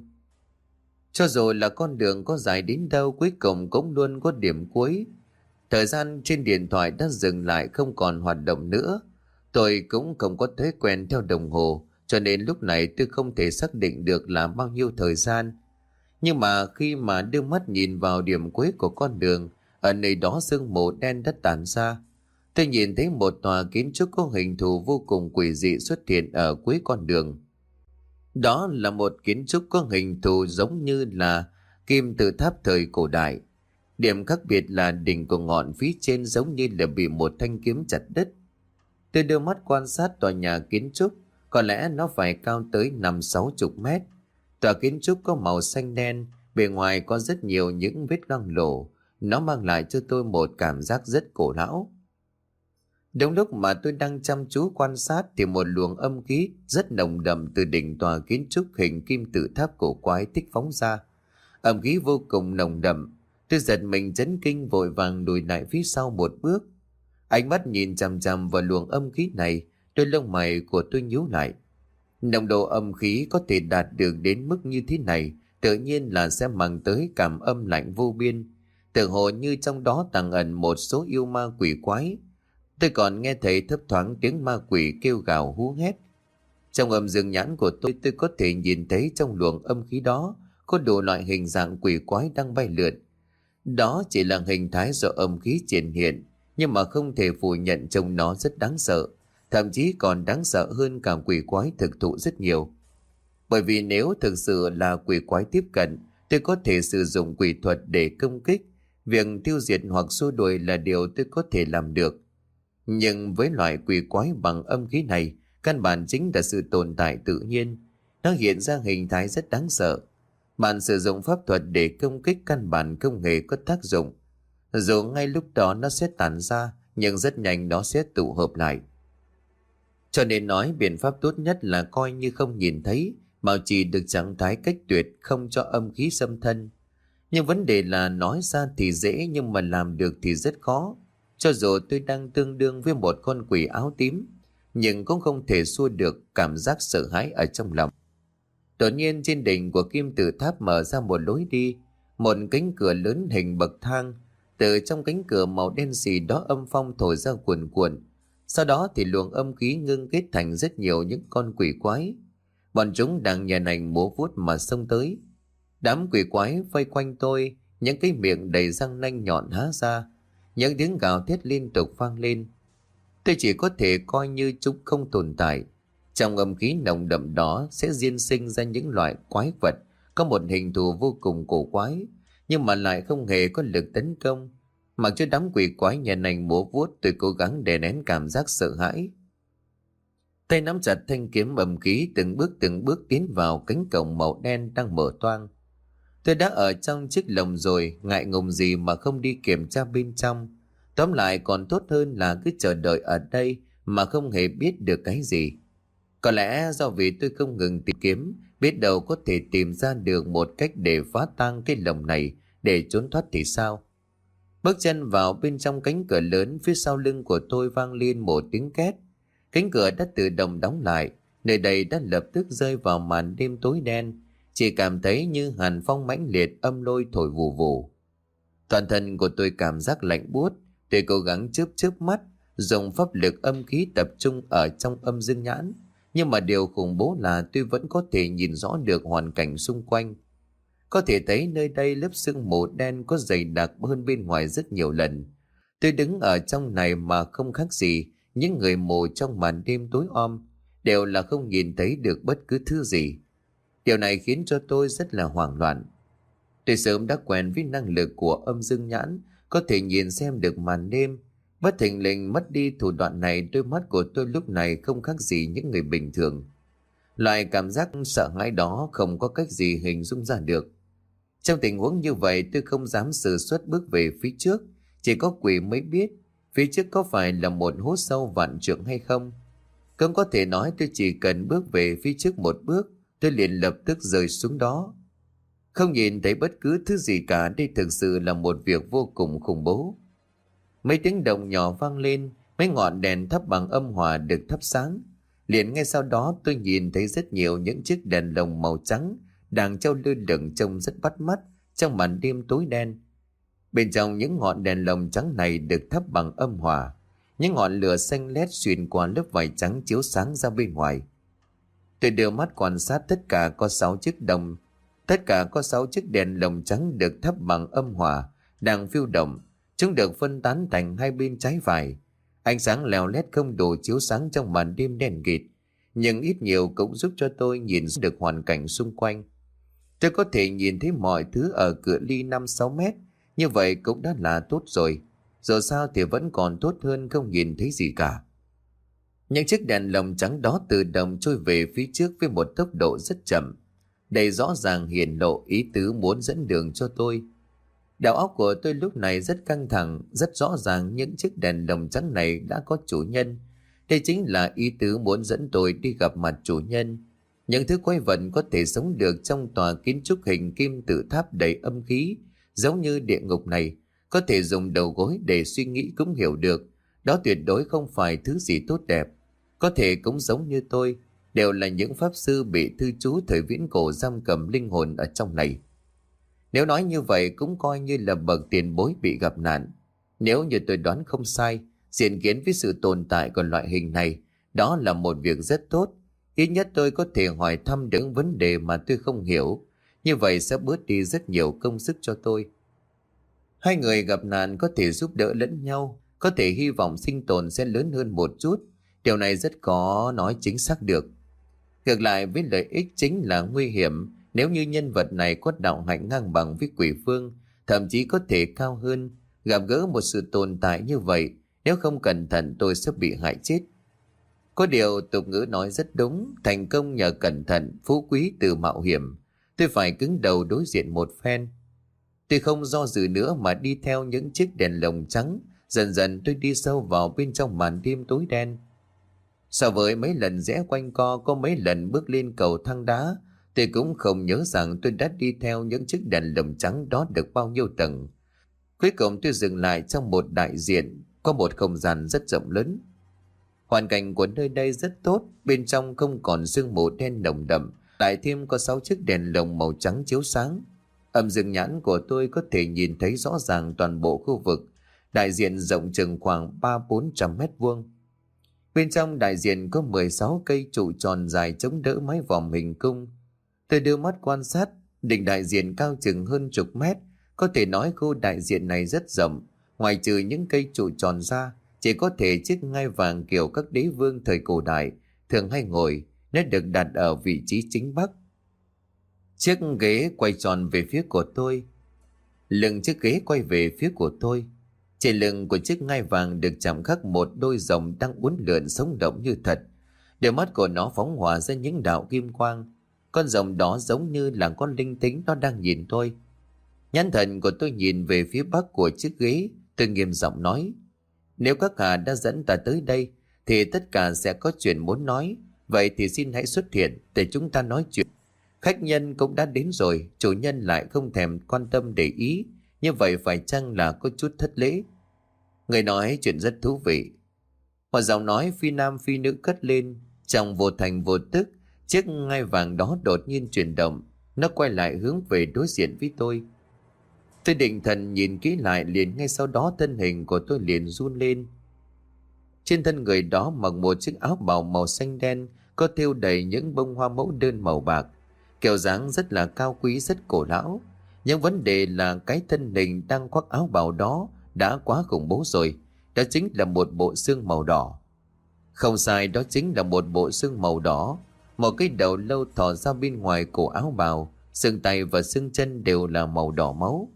Cho dù là con đường có dài đến đâu, cuối cùng cũng luôn có điểm cuối. Thời gian trên điện thoại đã dừng lại, không còn hoạt động nữa. Tôi cũng không có thói quen theo đồng hồ, cho nên lúc này tôi không thể xác định được là bao nhiêu thời gian. Nhưng mà khi mà đưa mắt nhìn vào điểm cuối của con đường, ở nơi đó sương mù đen đã tản ra. Tôi nhìn thấy một tòa kiến trúc có hình thù vô cùng quỷ dị xuất hiện ở cuối con đường. Đó là một kiến trúc có hình thù giống như là kim tự tháp thời cổ đại. Điểm khác biệt là đỉnh của ngọn phía trên giống như là bị một thanh kiếm chặt đứt. Tôi đưa mắt quan sát tòa nhà kiến trúc, có lẽ nó phải cao tới năm sáu chục mét. Tòa kiến trúc có màu xanh đen, bề ngoài có rất nhiều những vết loang lổ. Nó mang lại cho tôi một cảm giác rất cổ lão. Đúng lúc mà tôi đang chăm chú quan sát thì một luồng âm khí rất nồng đậm từ đỉnh tòa kiến trúc hình kim tự tháp cổ quái thích phóng ra. Âm khí vô cùng nồng đậm. Tôi giật mình chấn kinh, vội vàng lùi lại phía sau một bước. Ánh mắt nhìn chằm chằm vào luồng âm khí này, đôi lông mày của tôi nhíu lại. Nồng độ âm khí có thể đạt được đến mức như thế này, tự nhiên là sẽ mang tới cảm âm lạnh vô biên. Tưởng hồ như trong đó tàng ẩn một số yêu ma quỷ quái. Tôi còn nghe thấy thấp thoáng tiếng ma quỷ kêu gào hú hét. Trong âm dương nhãn của tôi, tôi có thể nhìn thấy trong luồng âm khí đó có đủ loại hình dạng quỷ quái đang bay lượn. Đó chỉ là hình thái do âm khí triển hiện, nhưng mà không thể phủ nhận trông nó rất đáng sợ, thậm chí còn đáng sợ hơn cả quỷ quái thực thụ rất nhiều. Bởi vì nếu thực sự là quỷ quái tiếp cận, tôi có thể sử dụng quỷ thuật để công kích. Việc tiêu diệt hoặc xua đuổi là điều tôi có thể làm được. Nhưng với loại quỷ quái bằng âm khí này, căn bản chính là sự tồn tại tự nhiên. Nó hiện ra hình thái rất đáng sợ. Bạn sử dụng pháp thuật để công kích căn bản không hề có tác dụng. Dù ngay lúc đó nó sẽ tản ra, nhưng rất nhanh nó sẽ tụ hợp lại. Cho nên nói biện pháp tốt nhất là coi như không nhìn thấy, bảo trì được trạng thái cách tuyệt, không cho âm khí xâm thân. Nhưng vấn đề là nói ra thì dễ, nhưng mà làm được thì rất khó. Cho dù tôi đang tương đương với một con quỷ áo tím, nhưng cũng không thể xua được cảm giác sợ hãi ở trong lòng. Đột nhiên trên đỉnh của kim tự tháp mở ra một lối đi, một cánh cửa lớn hình bậc thang. Từ trong cánh cửa màu đen xì đó âm phong thổi ra cuồn cuộn. Sau đó thì luồng âm khí ngưng kết thành rất nhiều những con quỷ quái. Bọn chúng đang nhàn hành múa vuốt mà xông tới. Đám quỷ quái vây quanh tôi, những cái miệng đầy răng nanh nhọn há ra, những tiếng gào thét liên tục vang lên. Tôi chỉ có thể coi như chúng không tồn tại. Trong âm khí nồng đậm đó sẽ diên sinh ra những loại quái vật có một hình thù vô cùng cổ quái, nhưng mà lại không hề có lực tấn công. Mặc cho đám quỷ quái nhàn nành múa vuốt, tôi cố gắng đè nén cảm giác sợ hãi. Tay nắm chặt thanh kiếm âm khí, từng bước từng bước tiến vào cánh cổng màu đen đang mở toang. Tôi đã ở trong chiếc lồng rồi, ngại ngùng gì mà không đi kiểm tra bên trong. Tóm lại còn tốt hơn là cứ chờ đợi ở đây mà không hề biết được cái gì. Có lẽ do vì tôi không ngừng tìm kiếm, biết đâu có thể tìm ra được một cách để phá tan cái lồng này để trốn thoát thì sao. Bước chân vào bên trong cánh cửa lớn, phía sau lưng của tôi vang lên một tiếng két. Cánh cửa đã tự động đóng lại, nơi đây đã lập tức rơi vào màn đêm tối đen. Chỉ cảm thấy như hàn phong mãnh liệt, âm lôi thổi vù vù. Toàn thân của tôi cảm giác lạnh buốt. Tôi cố gắng chớp chớp mắt, dùng pháp lực âm khí tập trung ở trong âm dương nhãn. Nhưng mà điều khủng bố là tôi vẫn có thể nhìn rõ được hoàn cảnh xung quanh. Có thể thấy nơi đây lớp sương mù đen có dày đặc hơn bên ngoài rất nhiều lần. Tôi đứng ở trong này mà không khác gì những người mù trong màn đêm tối om, đều là không nhìn thấy được bất cứ thứ gì. Điều này khiến cho tôi rất là hoảng loạn. Tôi sớm đã quen với năng lực của âm dương nhãn, có thể nhìn xem được màn đêm. Bất thình lình mất đi thủ đoạn này, đôi mắt của tôi lúc này không khác gì những người bình thường. Loại cảm giác sợ hãi đó không có cách gì hình dung ra được. Trong tình huống như vậy, tôi không dám sử xuất bước về phía trước. Chỉ có quỷ mới biết phía trước có phải là một hố sâu vạn trượng hay không. Cũng có thể nói tôi chỉ cần bước về phía trước một bước, tôi liền lập tức rơi xuống đó. Không nhìn thấy bất cứ thứ gì cả, đây thực sự là một việc vô cùng khủng bố. Mấy tiếng động nhỏ vang lên, mấy ngọn đèn thắp bằng âm hòa được thắp sáng. Liền ngay sau đó tôi nhìn thấy rất nhiều những chiếc đèn lồng màu trắng đang treo lơ lửng trông rất bắt mắt trong màn đêm tối đen. Bên trong những ngọn đèn lồng trắng này được thắp bằng âm hòa, những ngọn lửa xanh lét xuyên qua lớp vải trắng chiếu sáng ra bên ngoài. Tôi đưa mắt quan sát, tất cả có sáu chiếc đồng, tất cả có sáu chiếc đèn lồng trắng được thắp bằng âm hòa đang phiêu động. Chúng được phân tán thành hai bên trái phải. Ánh sáng leo lét không đủ chiếu sáng trong màn đêm đen kịt, nhưng ít nhiều cũng giúp cho tôi nhìn được hoàn cảnh xung quanh. Tôi có thể nhìn thấy mọi thứ ở cự ly năm sáu mét, như vậy cũng đã là tốt rồi. Dù sao thì vẫn còn tốt hơn không nhìn thấy gì cả. Những chiếc đèn lồng trắng đó tự động trôi về phía trước với một tốc độ rất chậm. Đây rõ ràng hiển lộ ý tứ muốn dẫn đường cho tôi. Đầu óc của tôi lúc này rất căng thẳng, rất rõ ràng những chiếc đèn lồng trắng này đã có chủ nhân. Đây chính là ý tứ muốn dẫn tôi đi gặp mặt chủ nhân. Những thứ quái vật có thể sống được trong tòa kiến trúc hình kim tự tháp đầy âm khí, giống như địa ngục này, có thể dùng đầu gối để suy nghĩ cũng hiểu được. Đó tuyệt đối không phải thứ gì tốt đẹp. Có thể cũng giống như tôi, đều là những pháp sư bị thư trú thời viễn cổ giam cầm linh hồn ở trong này. Nếu nói như vậy cũng coi như là bậc tiền bối bị gặp nạn. Nếu như tôi đoán không sai, diện kiến với sự tồn tại của loại hình này, đó là một việc rất tốt. Ít nhất tôi có thể hỏi thăm những vấn đề mà tôi không hiểu. Như vậy sẽ bớt đi rất nhiều công sức cho tôi. Hai người gặp nạn có thể giúp đỡ lẫn nhau, có thể hy vọng sinh tồn sẽ lớn hơn một chút. Điều này rất khó nói chính xác được. Ngược lại với lợi ích chính là nguy hiểm. Nếu như nhân vật này có đạo hạnh ngang bằng với quỷ phương, thậm chí có thể cao hơn, gặp gỡ một sự tồn tại như vậy, nếu không cẩn thận tôi sẽ bị hại chết. Có điều tục ngữ nói rất đúng, thành công nhờ cẩn thận, phú quý từ mạo hiểm. Tôi phải cứng đầu đối diện một phen. Tôi không do dự nữa mà đi theo những chiếc đèn lồng trắng. Dần dần tôi đi sâu vào bên trong màn đêm tối đen. So với mấy lần rẽ quanh co, có mấy lần bước lên cầu thang đá, tôi cũng không nhớ rằng tôi đã đi theo những chiếc đèn lồng trắng đó được bao nhiêu tầng. Cuối cùng tôi dừng lại trong một đại diện, có một không gian rất rộng lớn. Hoàn cảnh của nơi đây rất tốt, bên trong không còn sương mù đen nồng đậm, lại thêm có sáu chiếc đèn lồng màu trắng chiếu sáng. Âm dương nhãn của tôi có thể nhìn thấy rõ ràng toàn bộ khu vực. Đại diện rộng chừng khoảng ba bốn trăm mét vuông. Bên trong đại diện có mười sáu cây trụ tròn dài chống đỡ mái vòm hình cung. Tôi đưa mắt quan sát, đỉnh đại diện cao chừng hơn chục mét. Có thể nói khu đại diện này rất rộng. Ngoài trừ những cây trụ tròn ra, chỉ có thể chiếc ngai vàng kiểu các đế vương thời cổ đại thường hay ngồi, nó được đặt ở vị trí chính bắc. Chiếc ghế quay tròn về phía của tôi. Lưng chiếc ghế quay về phía của tôi. Trên lưng của chiếc ngai vàng được chạm khắc một đôi rồng đang uốn lượn sống động như thật. Đôi mắt của nó phóng hỏa ra những đạo kim quang. Con rồng đó giống như là con linh tính, nó đang nhìn tôi. Nhãn thần của tôi nhìn về phía bắc của chiếc ghế. Tôi nghiêm giọng nói: nếu các hạ đã dẫn ta tới đây thì tất cả sẽ có chuyện muốn nói. Vậy thì xin hãy xuất hiện để chúng ta nói chuyện. Khách nhân cũng đã đến rồi, chủ nhân lại không thèm quan tâm để ý, như vậy phải chăng là có chút thất lễ? Người nói chuyện rất thú vị. Một giọng nói phi nam phi nữ cất lên. Trong vô thành vô tức, chiếc ngai vàng đó đột nhiên chuyển động. Nó quay lại hướng về đối diện với tôi. Tôi định thần nhìn kỹ lại, liền ngay sau đó thân hình của tôi liền run lên. Trên thân người đó mặc một chiếc áo bào màu xanh đen, có thêu đầy những bông hoa mẫu đơn màu bạc. Kiểu dáng rất là cao quý, rất cổ lão. Nhưng vấn đề là cái thân hình đang khoác áo bào đó đã quá khủng bố rồi. Đó chính là một bộ xương màu đỏ. Không sai, đó chính là một bộ xương màu đỏ. Một cái đầu lâu thò ra bên ngoài cổ áo bào, xương tay và xương chân đều là màu đỏ máu.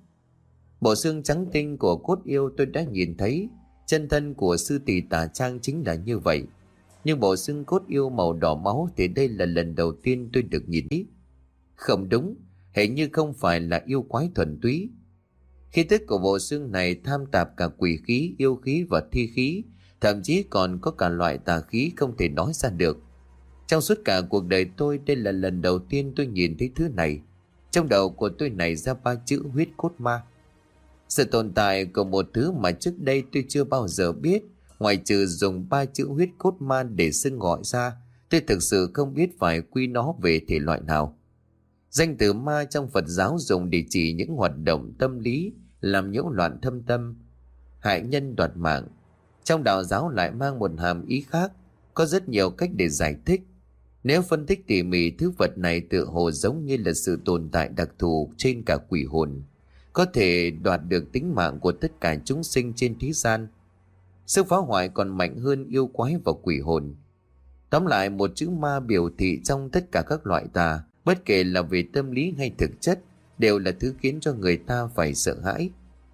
Bộ xương trắng tinh của cốt yêu tôi đã nhìn thấy. Chân thân của sư tỷ Tà Trang chính là như vậy. Nhưng bộ xương cốt yêu màu đỏ máu thì đây là lần đầu tiên tôi được nhìn thấy. Không đúng, hình như không phải là yêu quái thuần túy. Khí tức của bộ xương này tham tạp cả quỷ khí, yêu khí và thi khí, thậm chí còn có cả loại tà khí không thể nói ra được. Trong suốt cả cuộc đời tôi, đây là lần đầu tiên tôi nhìn thấy thứ này. Trong đầu của tôi nảy ra ba chữ huyết cốt ma. Sự tồn tại của một thứ mà trước đây tôi chưa bao giờ biết, ngoài trừ dùng ba chữ huyết cốt ma để xưng gọi ra, tôi thực sự không biết phải quy nó về thể loại nào. Danh từ ma trong Phật giáo dùng để chỉ những hoạt động tâm lý làm nhiễu loạn thâm tâm, hại nhân đoạt mạng. Trong đạo giáo lại mang một hàm ý khác, có rất nhiều cách để giải thích. Nếu phân tích tỉ mỉ, thứ vật này tựa hồ giống như là sự tồn tại đặc thù trên cả quỷ hồn, có thể đoạt được tính mạng của tất cả chúng sinh trên thế gian. Sức phá hoại còn mạnh hơn yêu quái và quỷ hồn. Tóm lại, một chữ ma biểu thị trong tất cả các loại tà, bất kể là về tâm lý hay thực chất, đều là thứ khiến cho người ta phải sợ hãi.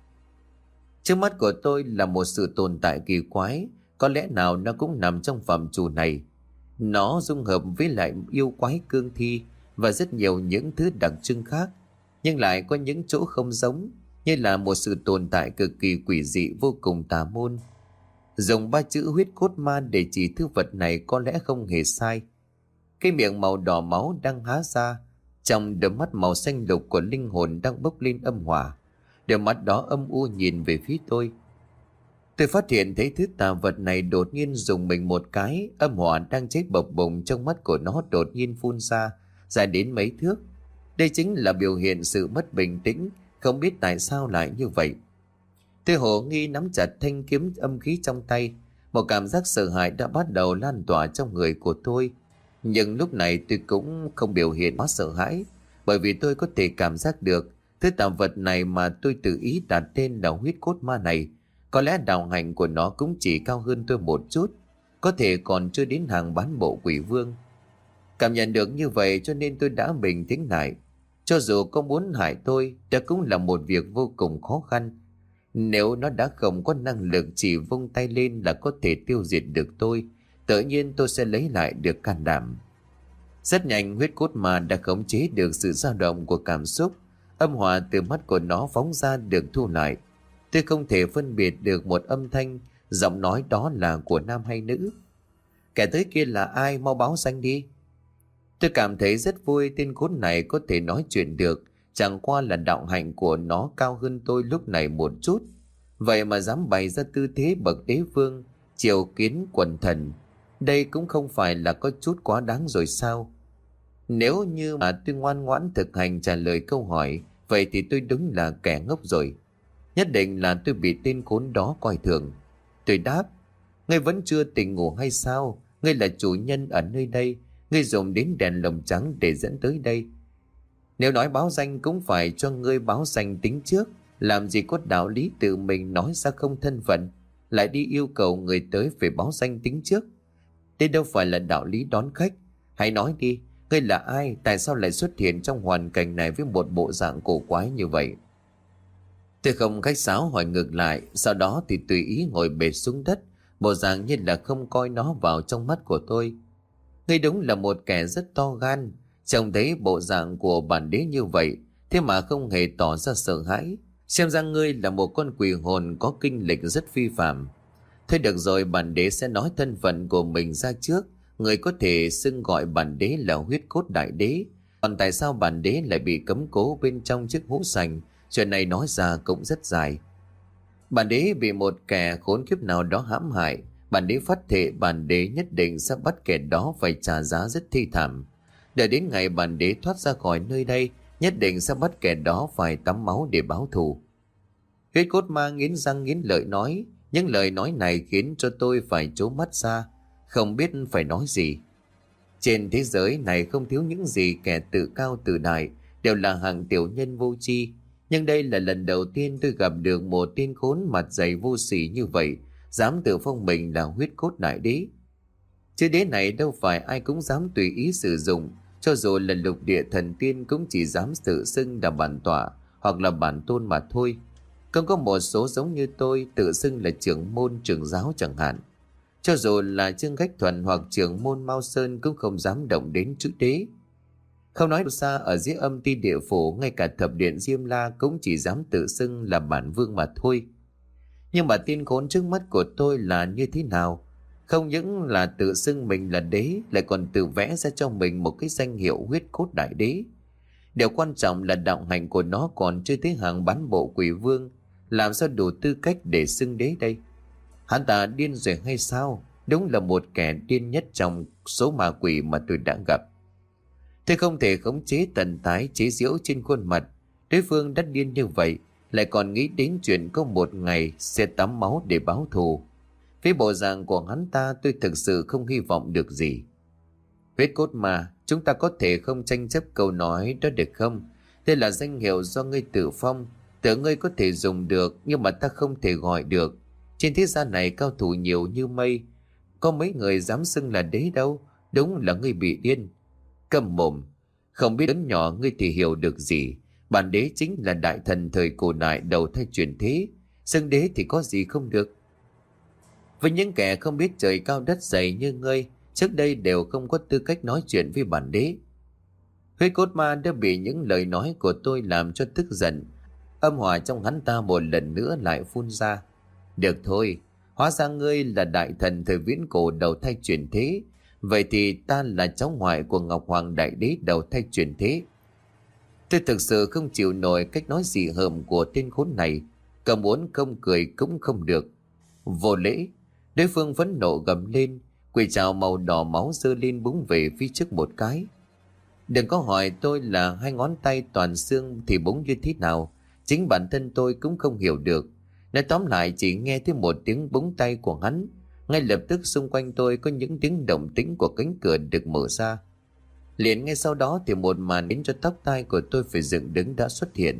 Trước mắt của tôi là một sự tồn tại kỳ quái, có lẽ nào nó cũng nằm trong phạm trù này. Nó dung hợp với lại yêu quái cương thi và rất nhiều những thứ đặc trưng khác, nhưng lại có những chỗ không giống, như là một sự tồn tại cực kỳ quỷ dị, vô cùng tà môn. Dùng ba chữ huyết cốt ma để chỉ thứ vật này có lẽ không hề sai. Cái miệng màu đỏ máu đang há ra, trong đôi mắt màu xanh lục của linh hồn đang bốc lên âm hỏa. Đôi mắt đó âm u nhìn về phía tôi. Tôi phát hiện thấy thứ tà vật này đột nhiên dùng mình một cái, âm hỏa đang cháy bập bùng trong mắt của nó đột nhiên phun ra, dài đến mấy thước. Đây chính là biểu hiện sự mất bình tĩnh, không biết tại sao lại như vậy. Tôi hồ nghi nắm chặt thanh kiếm âm khí trong tay, một cảm giác sợ hãi đã bắt đầu lan tỏa trong người của tôi. Nhưng lúc này tôi cũng không biểu hiện quá sợ hãi, bởi vì tôi có thể cảm giác được thứ tà vật này mà tôi tự ý đặt tên là huyết cốt ma này, có lẽ đạo hạnh của nó cũng chỉ cao hơn tôi một chút, có thể còn chưa đến hàng bán bộ quỷ vương. Cảm nhận được như vậy cho nên tôi đã bình tĩnh lại. Cho dù có muốn hại tôi, đó cũng là một việc vô cùng khó khăn. Nếu nó đã không có năng lực chỉ vung tay lên là có thể tiêu diệt được tôi, tự nhiên tôi sẽ lấy lại được can đảm. Rất nhanh huyết cốt ma đã khống chế được sự dao động của cảm xúc. Âm hòa từ mắt của nó phóng ra được thu lại. Tôi không thể phân biệt được một âm thanh, giọng nói đó là của nam hay nữ. Kẻ tới kia là ai, mau báo danh đi. Tôi cảm thấy rất vui, tên khốn này có thể nói chuyện được, chẳng qua là đạo hạnh của nó cao hơn tôi lúc này một chút. Vậy mà dám bày ra tư thế bậc đế vương, triều kiến quần thần. Đây cũng không phải là có chút quá đáng rồi sao? Nếu như mà tôi ngoan ngoãn thực hành trả lời câu hỏi, vậy thì tôi đúng là kẻ ngốc rồi. Nhất định là tôi bị tên khốn đó coi thường. Tôi đáp, ngươi vẫn chưa tỉnh ngủ hay sao? Ngươi là chủ nhân ở nơi đây, ngươi dùng đến đèn lồng trắng để dẫn tới đây. Nếu nói báo danh cũng phải cho ngươi báo danh tính trước, làm gì có đạo lý tự mình nói ra không thân phận, lại đi yêu cầu người tới phải báo danh tính trước. Đây đâu phải là đạo lý đón khách. Hãy nói đi, ngươi là ai, tại sao lại xuất hiện trong hoàn cảnh này với một bộ dạng cổ quái như vậy? Tôi không khách sáo hỏi ngược lại, sau đó thì tùy ý ngồi bệt xuống đất, bộ dạng như là không coi nó vào trong mắt của tôi. Ngươi đúng là một kẻ rất to gan, trông thấy bộ dạng của bản đế như vậy, thế mà không hề tỏ ra sợ hãi. Xem ra ngươi là một con quỷ hồn có kinh lịch rất phi phàm. Thôi được rồi, bản đế sẽ nói thân phận của mình ra trước. Người có thể xưng gọi bản đế là huyết cốt đại đế. Còn tại sao bản đế lại bị cấm cố bên trong chiếc hũ sành? Chuyện này nói ra cũng rất dài. Bản đế bị một kẻ khốn kiếp nào đó hãm hại. Bản đế phát thệ bản đế nhất định sẽ bắt kẻ đó phải trả giá rất thi thảm. Đợi đến ngày bản đế thoát ra khỏi nơi đây, nhất định sẽ bắt kẻ đó phải tắm máu để báo thù. Huyết cốt ma nghiến răng nghiến lợi nói. Những lời nói này khiến cho tôi phải trố mắt ra, không biết phải nói gì. Trên thế giới này không thiếu những gì kẻ tự cao tự đại, đều là hàng tiểu nhân vô tri. Nhưng đây là lần đầu tiên tôi gặp được một tên khốn mặt dày vô sỉ như vậy, dám tự phong mình là huyết cốt đại đế. Chứ đế này đâu phải ai cũng dám tùy ý sử dụng, cho dù là lục địa thần tiên cũng chỉ dám tự xưng là bản tọa hoặc là bản tôn mà thôi. Không có một số giống như tôi tự xưng là trưởng môn trưởng giáo chẳng hạn. Cho dù là Trương Khách Thuần hoặc trưởng môn Mao Sơn cũng không dám động đến chữ đế. Không nói xa, ở dưới âm ti địa phủ, ngay cả thập điện Diêm La cũng chỉ dám tự xưng là bản vương mà thôi. Nhưng mà tiên khốn trước mắt của tôi là như thế nào? Không những là tự xưng mình là đế, lại còn tự vẽ ra cho mình một cái danh hiệu huyết cốt đại đế. Điều quan trọng là đạo hành của nó còn chưa tới hàng bán bộ quỷ vương, làm sao đủ tư cách để xưng đế đây? Hắn ta điên rồi hay sao? Đúng là một kẻ điên nhất trong số ma quỷ mà tôi đã gặp. Tôi không thể khống chế thần thái chế giễu trên khuôn mặt. Đối phương đã điên như vậy, lại còn nghĩ đến chuyện có một ngày sẽ tắm máu để báo thù. Với bộ dạng của hắn ta, tôi thực sự không hy vọng được gì. Huyết cốt ma, chúng ta có thể không tranh chấp câu nói đó được không? Đây là danh hiệu do ngươi tự phong, tự ngươi có thể dùng được, nhưng mà ta không thể gọi được. Trên thế gian này cao thủ nhiều như mây, có mấy người dám xưng là đế đâu. Đúng là ngươi bị điên. Câm mồm, không biết lớn nhỏ ngươi thì hiểu được gì. Bản đế chính là đại thần thời cổ đại đầu thai chuyển thế, xưng đế thì có gì không được. Với những kẻ không biết trời cao đất dày như ngươi, trước đây đều không có tư cách nói chuyện với bản đế. Huyết cốt ma đã bị những lời nói của tôi làm cho tức giận. Âm hỏa trong hắn ta một lần nữa lại phun ra. Được thôi, hóa ra ngươi là đại thần thời viễn cổ đầu thai chuyển thế. Vậy thì ta là cháu ngoại của Ngọc Hoàng Đại Đế đầu thai chuyển thế. Tôi thực sự không chịu nổi cách nói dị hợm của tên khốn này. Cầm muốn không cười cũng không được. Vô lễ, đối phương phẫn nộ gầm lên, quỷ trào màu đỏ máu giơ lên búng về phía trước một cái. Đừng có hỏi tôi là hai ngón tay toàn xương thì búng như thế nào. Chính bản thân tôi cũng không hiểu được. Nói tóm lại, chỉ nghe thấy một tiếng búng tay của hắn, ngay lập tức xung quanh tôi có những tiếng động tĩnh của cánh cửa được mở ra. Liền ngay sau đó thì một màn đến cho tóc tai của tôi phải dựng đứng đã xuất hiện.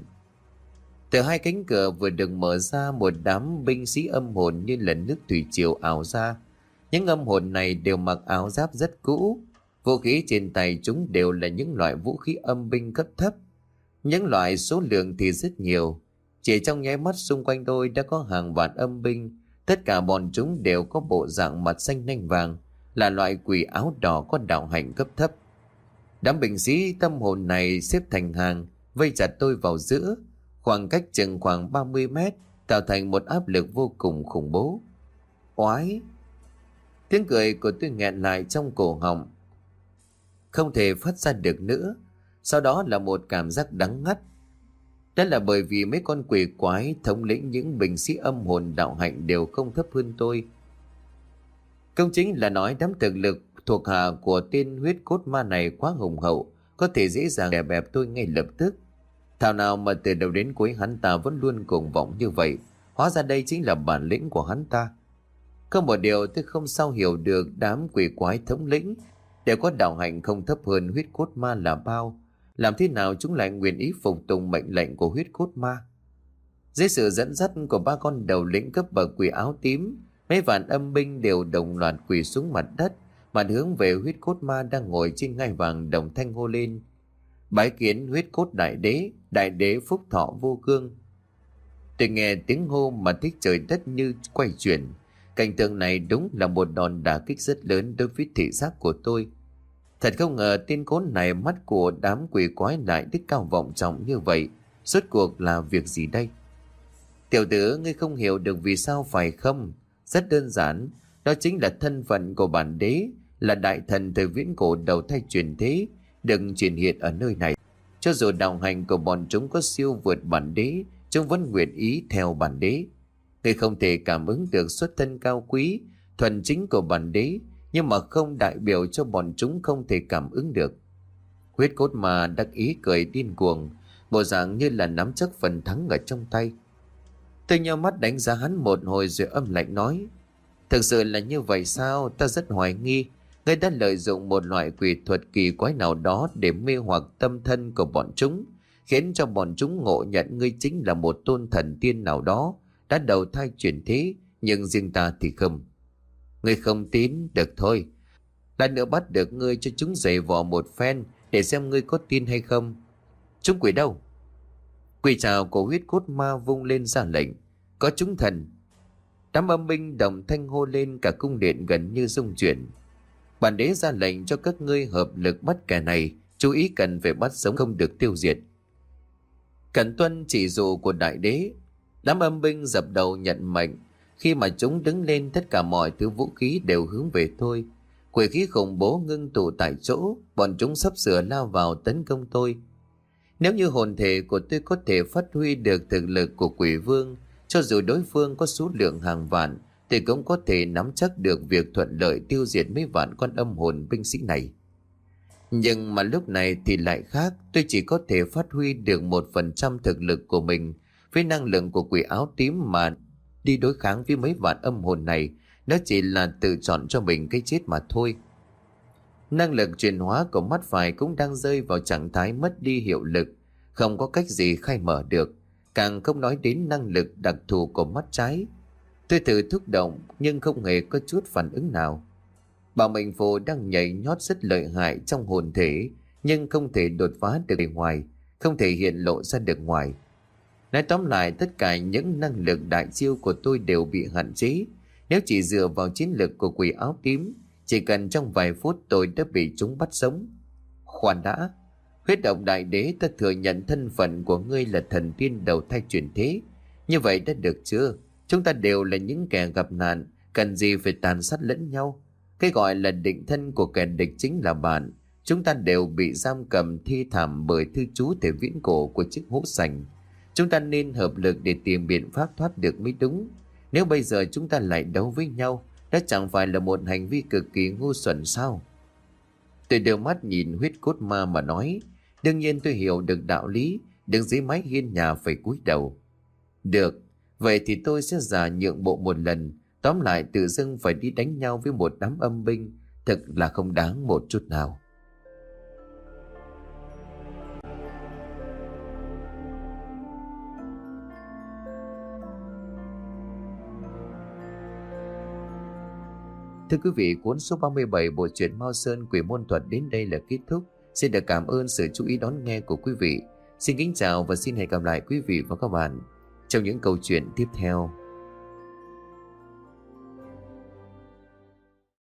Từ hai cánh cửa vừa được mở ra, một đám binh sĩ âm hồn như là nước thủy triều ảo ra. Những âm hồn này đều mặc áo giáp rất cũ. Vũ khí trên tay chúng đều là những loại vũ khí âm binh cấp thấp. Những loại số lượng thì rất nhiều. Chỉ trong nháy mắt xung quanh tôi đã có hàng vạn âm binh. Tất cả bọn chúng đều có bộ dạng mặt xanh nanh vàng, là loại quỷ áo đỏ có đạo hạnh cấp thấp. Đám binh sĩ tâm hồn này xếp thành hàng, vây chặt tôi vào giữa, khoảng cách chừng khoảng ba mươi mét, tạo thành một áp lực vô cùng khủng bố. Oái! Tiếng cười của tôi nghẹn lại trong cổ họng, không thể phát ra được nữa. Sau đó là một cảm giác đắng ngắt. Đó là bởi vì mấy con quỷ quái thống lĩnh những binh sĩ âm hồn đạo hạnh đều không thấp hơn tôi. Công chính là nói đám thực lực thuộc hạ của tên huyết cốt ma này quá hùng hậu, có thể dễ dàng đè bẹp tôi ngay lập tức. Thảo nào mà từ đầu đến cuối hắn ta vẫn luôn cuồng vọng như vậy. Hóa ra đây chính là bản lĩnh của hắn ta. Có một điều tôi không sao hiểu được, đám quỷ quái thống lĩnh đều có đạo hạnh không thấp hơn huyết cốt ma là bao. Làm thế nào chúng lại nguyện ý phục tùng mệnh lệnh của huyết cốt ma? Dưới sự dẫn dắt của ba con đầu lĩnh cấp bậc quỷ áo tím, mấy vạn âm binh đều đồng loạt quỳ xuống mặt đất, mặt hướng về huyết cốt ma đang ngồi trên ngai vàng, đồng thanh hô lên: Bái kiến huyết cốt đại đế, đại đế phúc thọ vô cương. Tôi nghe tiếng hô mà thấy trời đất như quay chuyển. Cảnh tượng này đúng là một đòn đả kích rất lớn đối với thị giác của tôi. Thật không ngờ tên khốn này mắt của đám quỷ quái lại đích cao vọng trọng như vậy. Rốt cuộc là việc gì đây? Tiểu tử, ngươi không hiểu được vì sao phải không? Rất đơn giản, đó chính là thân phận của bản đế, là đại thần thời viễn cổ đầu thai truyền thế, đừng truyền hiện ở nơi này. Cho dù đạo hành của bọn chúng có siêu vượt bản đế, chúng vẫn nguyện ý theo bản đế. Ngươi không thể cảm ứng được xuất thân cao quý, thuần chính của bản đế, nhưng mà không đại biểu cho bọn chúng không thể cảm ứng được. Huyết cốt mà đắc ý cười điên cuồng, bộ dạng như là nắm chắc phần thắng ở trong tay. Tôi nhíu mắt đánh giá hắn một hồi rồi âm lạnh nói: Thực sự là như vậy sao? Ta rất hoài nghi ngươi đã lợi dụng một loại quỷ thuật kỳ quái nào đó để mê hoặc tâm thân của bọn chúng, khiến cho bọn chúng ngộ nhận ngươi chính là một tôn thần tiên nào đó đã đầu thai chuyển thế, nhưng riêng ta thì không. Ngươi không tin, được thôi. Lát nữa bắt được ngươi cho chúng giày vò một phen để xem ngươi có tin hay không. Chúng quỷ đâu? Quỷ trào của huyết cốt ma vung lên ra lệnh: Có chúng thần. Đám âm binh đồng thanh hô lên, cả cung điện gần như rung chuyển. Bản đế ra lệnh cho các ngươi hợp lực bắt kẻ này, chú ý cần phải bắt sống, không được tiêu diệt. Cần tuân chỉ dụ của đại đế. Đám âm binh dập đầu nhận mệnh. Khi mà chúng đứng lên, tất cả mọi thứ vũ khí đều hướng về tôi. Quỷ khí khủng bố ngưng tụ tại chỗ, bọn chúng sắp sửa lao vào tấn công tôi. Nếu như hồn thể của tôi có thể phát huy được thực lực của quỷ vương, cho dù đối phương có số lượng hàng vạn, thì cũng có thể nắm chắc được việc thuận lợi tiêu diệt mấy vạn con âm hồn binh sĩ này. Nhưng mà lúc này thì lại khác, tôi chỉ có thể phát huy được một phần trăm thực lực của mình. Với năng lượng của quỷ áo tím mà đi đối kháng với mấy vạn âm hồn này, nó chỉ là tự chọn cho mình cái chết mà thôi. Năng lực chuyển hóa của mắt phải cũng đang rơi vào trạng thái mất đi hiệu lực, không có cách gì khai mở được, càng không nói đến năng lực đặc thù của mắt trái. Tôi thử thúc động nhưng không hề có chút phản ứng nào. Bảo mệnh phù đang nhảy nhót rất lợi hại trong hồn thể, nhưng không thể đột phá được bên ngoài, không thể hiện lộ ra được ngoài. Nói tóm lại, tất cả những năng lực đại chiêu của tôi đều bị hạn chế. Nếu chỉ dựa vào chiến lực của quỷ áo tím, chỉ cần trong vài phút tôi đã bị chúng bắt sống. Khoan đã, huyết động đại đế, ta thừa nhận thân phận của ngươi là thần tiên đầu thai chuyển thế. Như vậy đã được chưa? Chúng ta đều là những kẻ gặp nạn, cần gì phải tàn sát lẫn nhau? Cái gọi là định thân của kẻ địch chính là bạn. Chúng ta đều bị giam cầm thi thảm bởi thư chú thể viễn cổ của chiếc hũ sành. Chúng ta nên hợp lực để tìm biện pháp thoát được mới đúng. Nếu bây giờ chúng ta lại đấu với nhau, đó chẳng phải là một hành vi cực kỳ ngu xuẩn sao? Tôi đưa mắt nhìn huyết cốt ma mà nói: Đương nhiên tôi hiểu được đạo lý, đứng dưới mái hiên nhà phải cúi đầu. Được, vậy thì tôi sẽ giả nhượng bộ một lần. Tóm lại, tự dưng phải đi đánh nhau với một đám âm binh, thật là không đáng một chút nào. Thưa quý vị, cuốn số ba mươi bảy bộ truyện Mao Sơn Quỷ Môn Thuật đến đây là kết thúc. Xin được cảm ơn sự chú ý đón nghe của quý vị. Xin kính chào và xin hẹn gặp lại quý vị và các bạn trong những câu chuyện tiếp theo.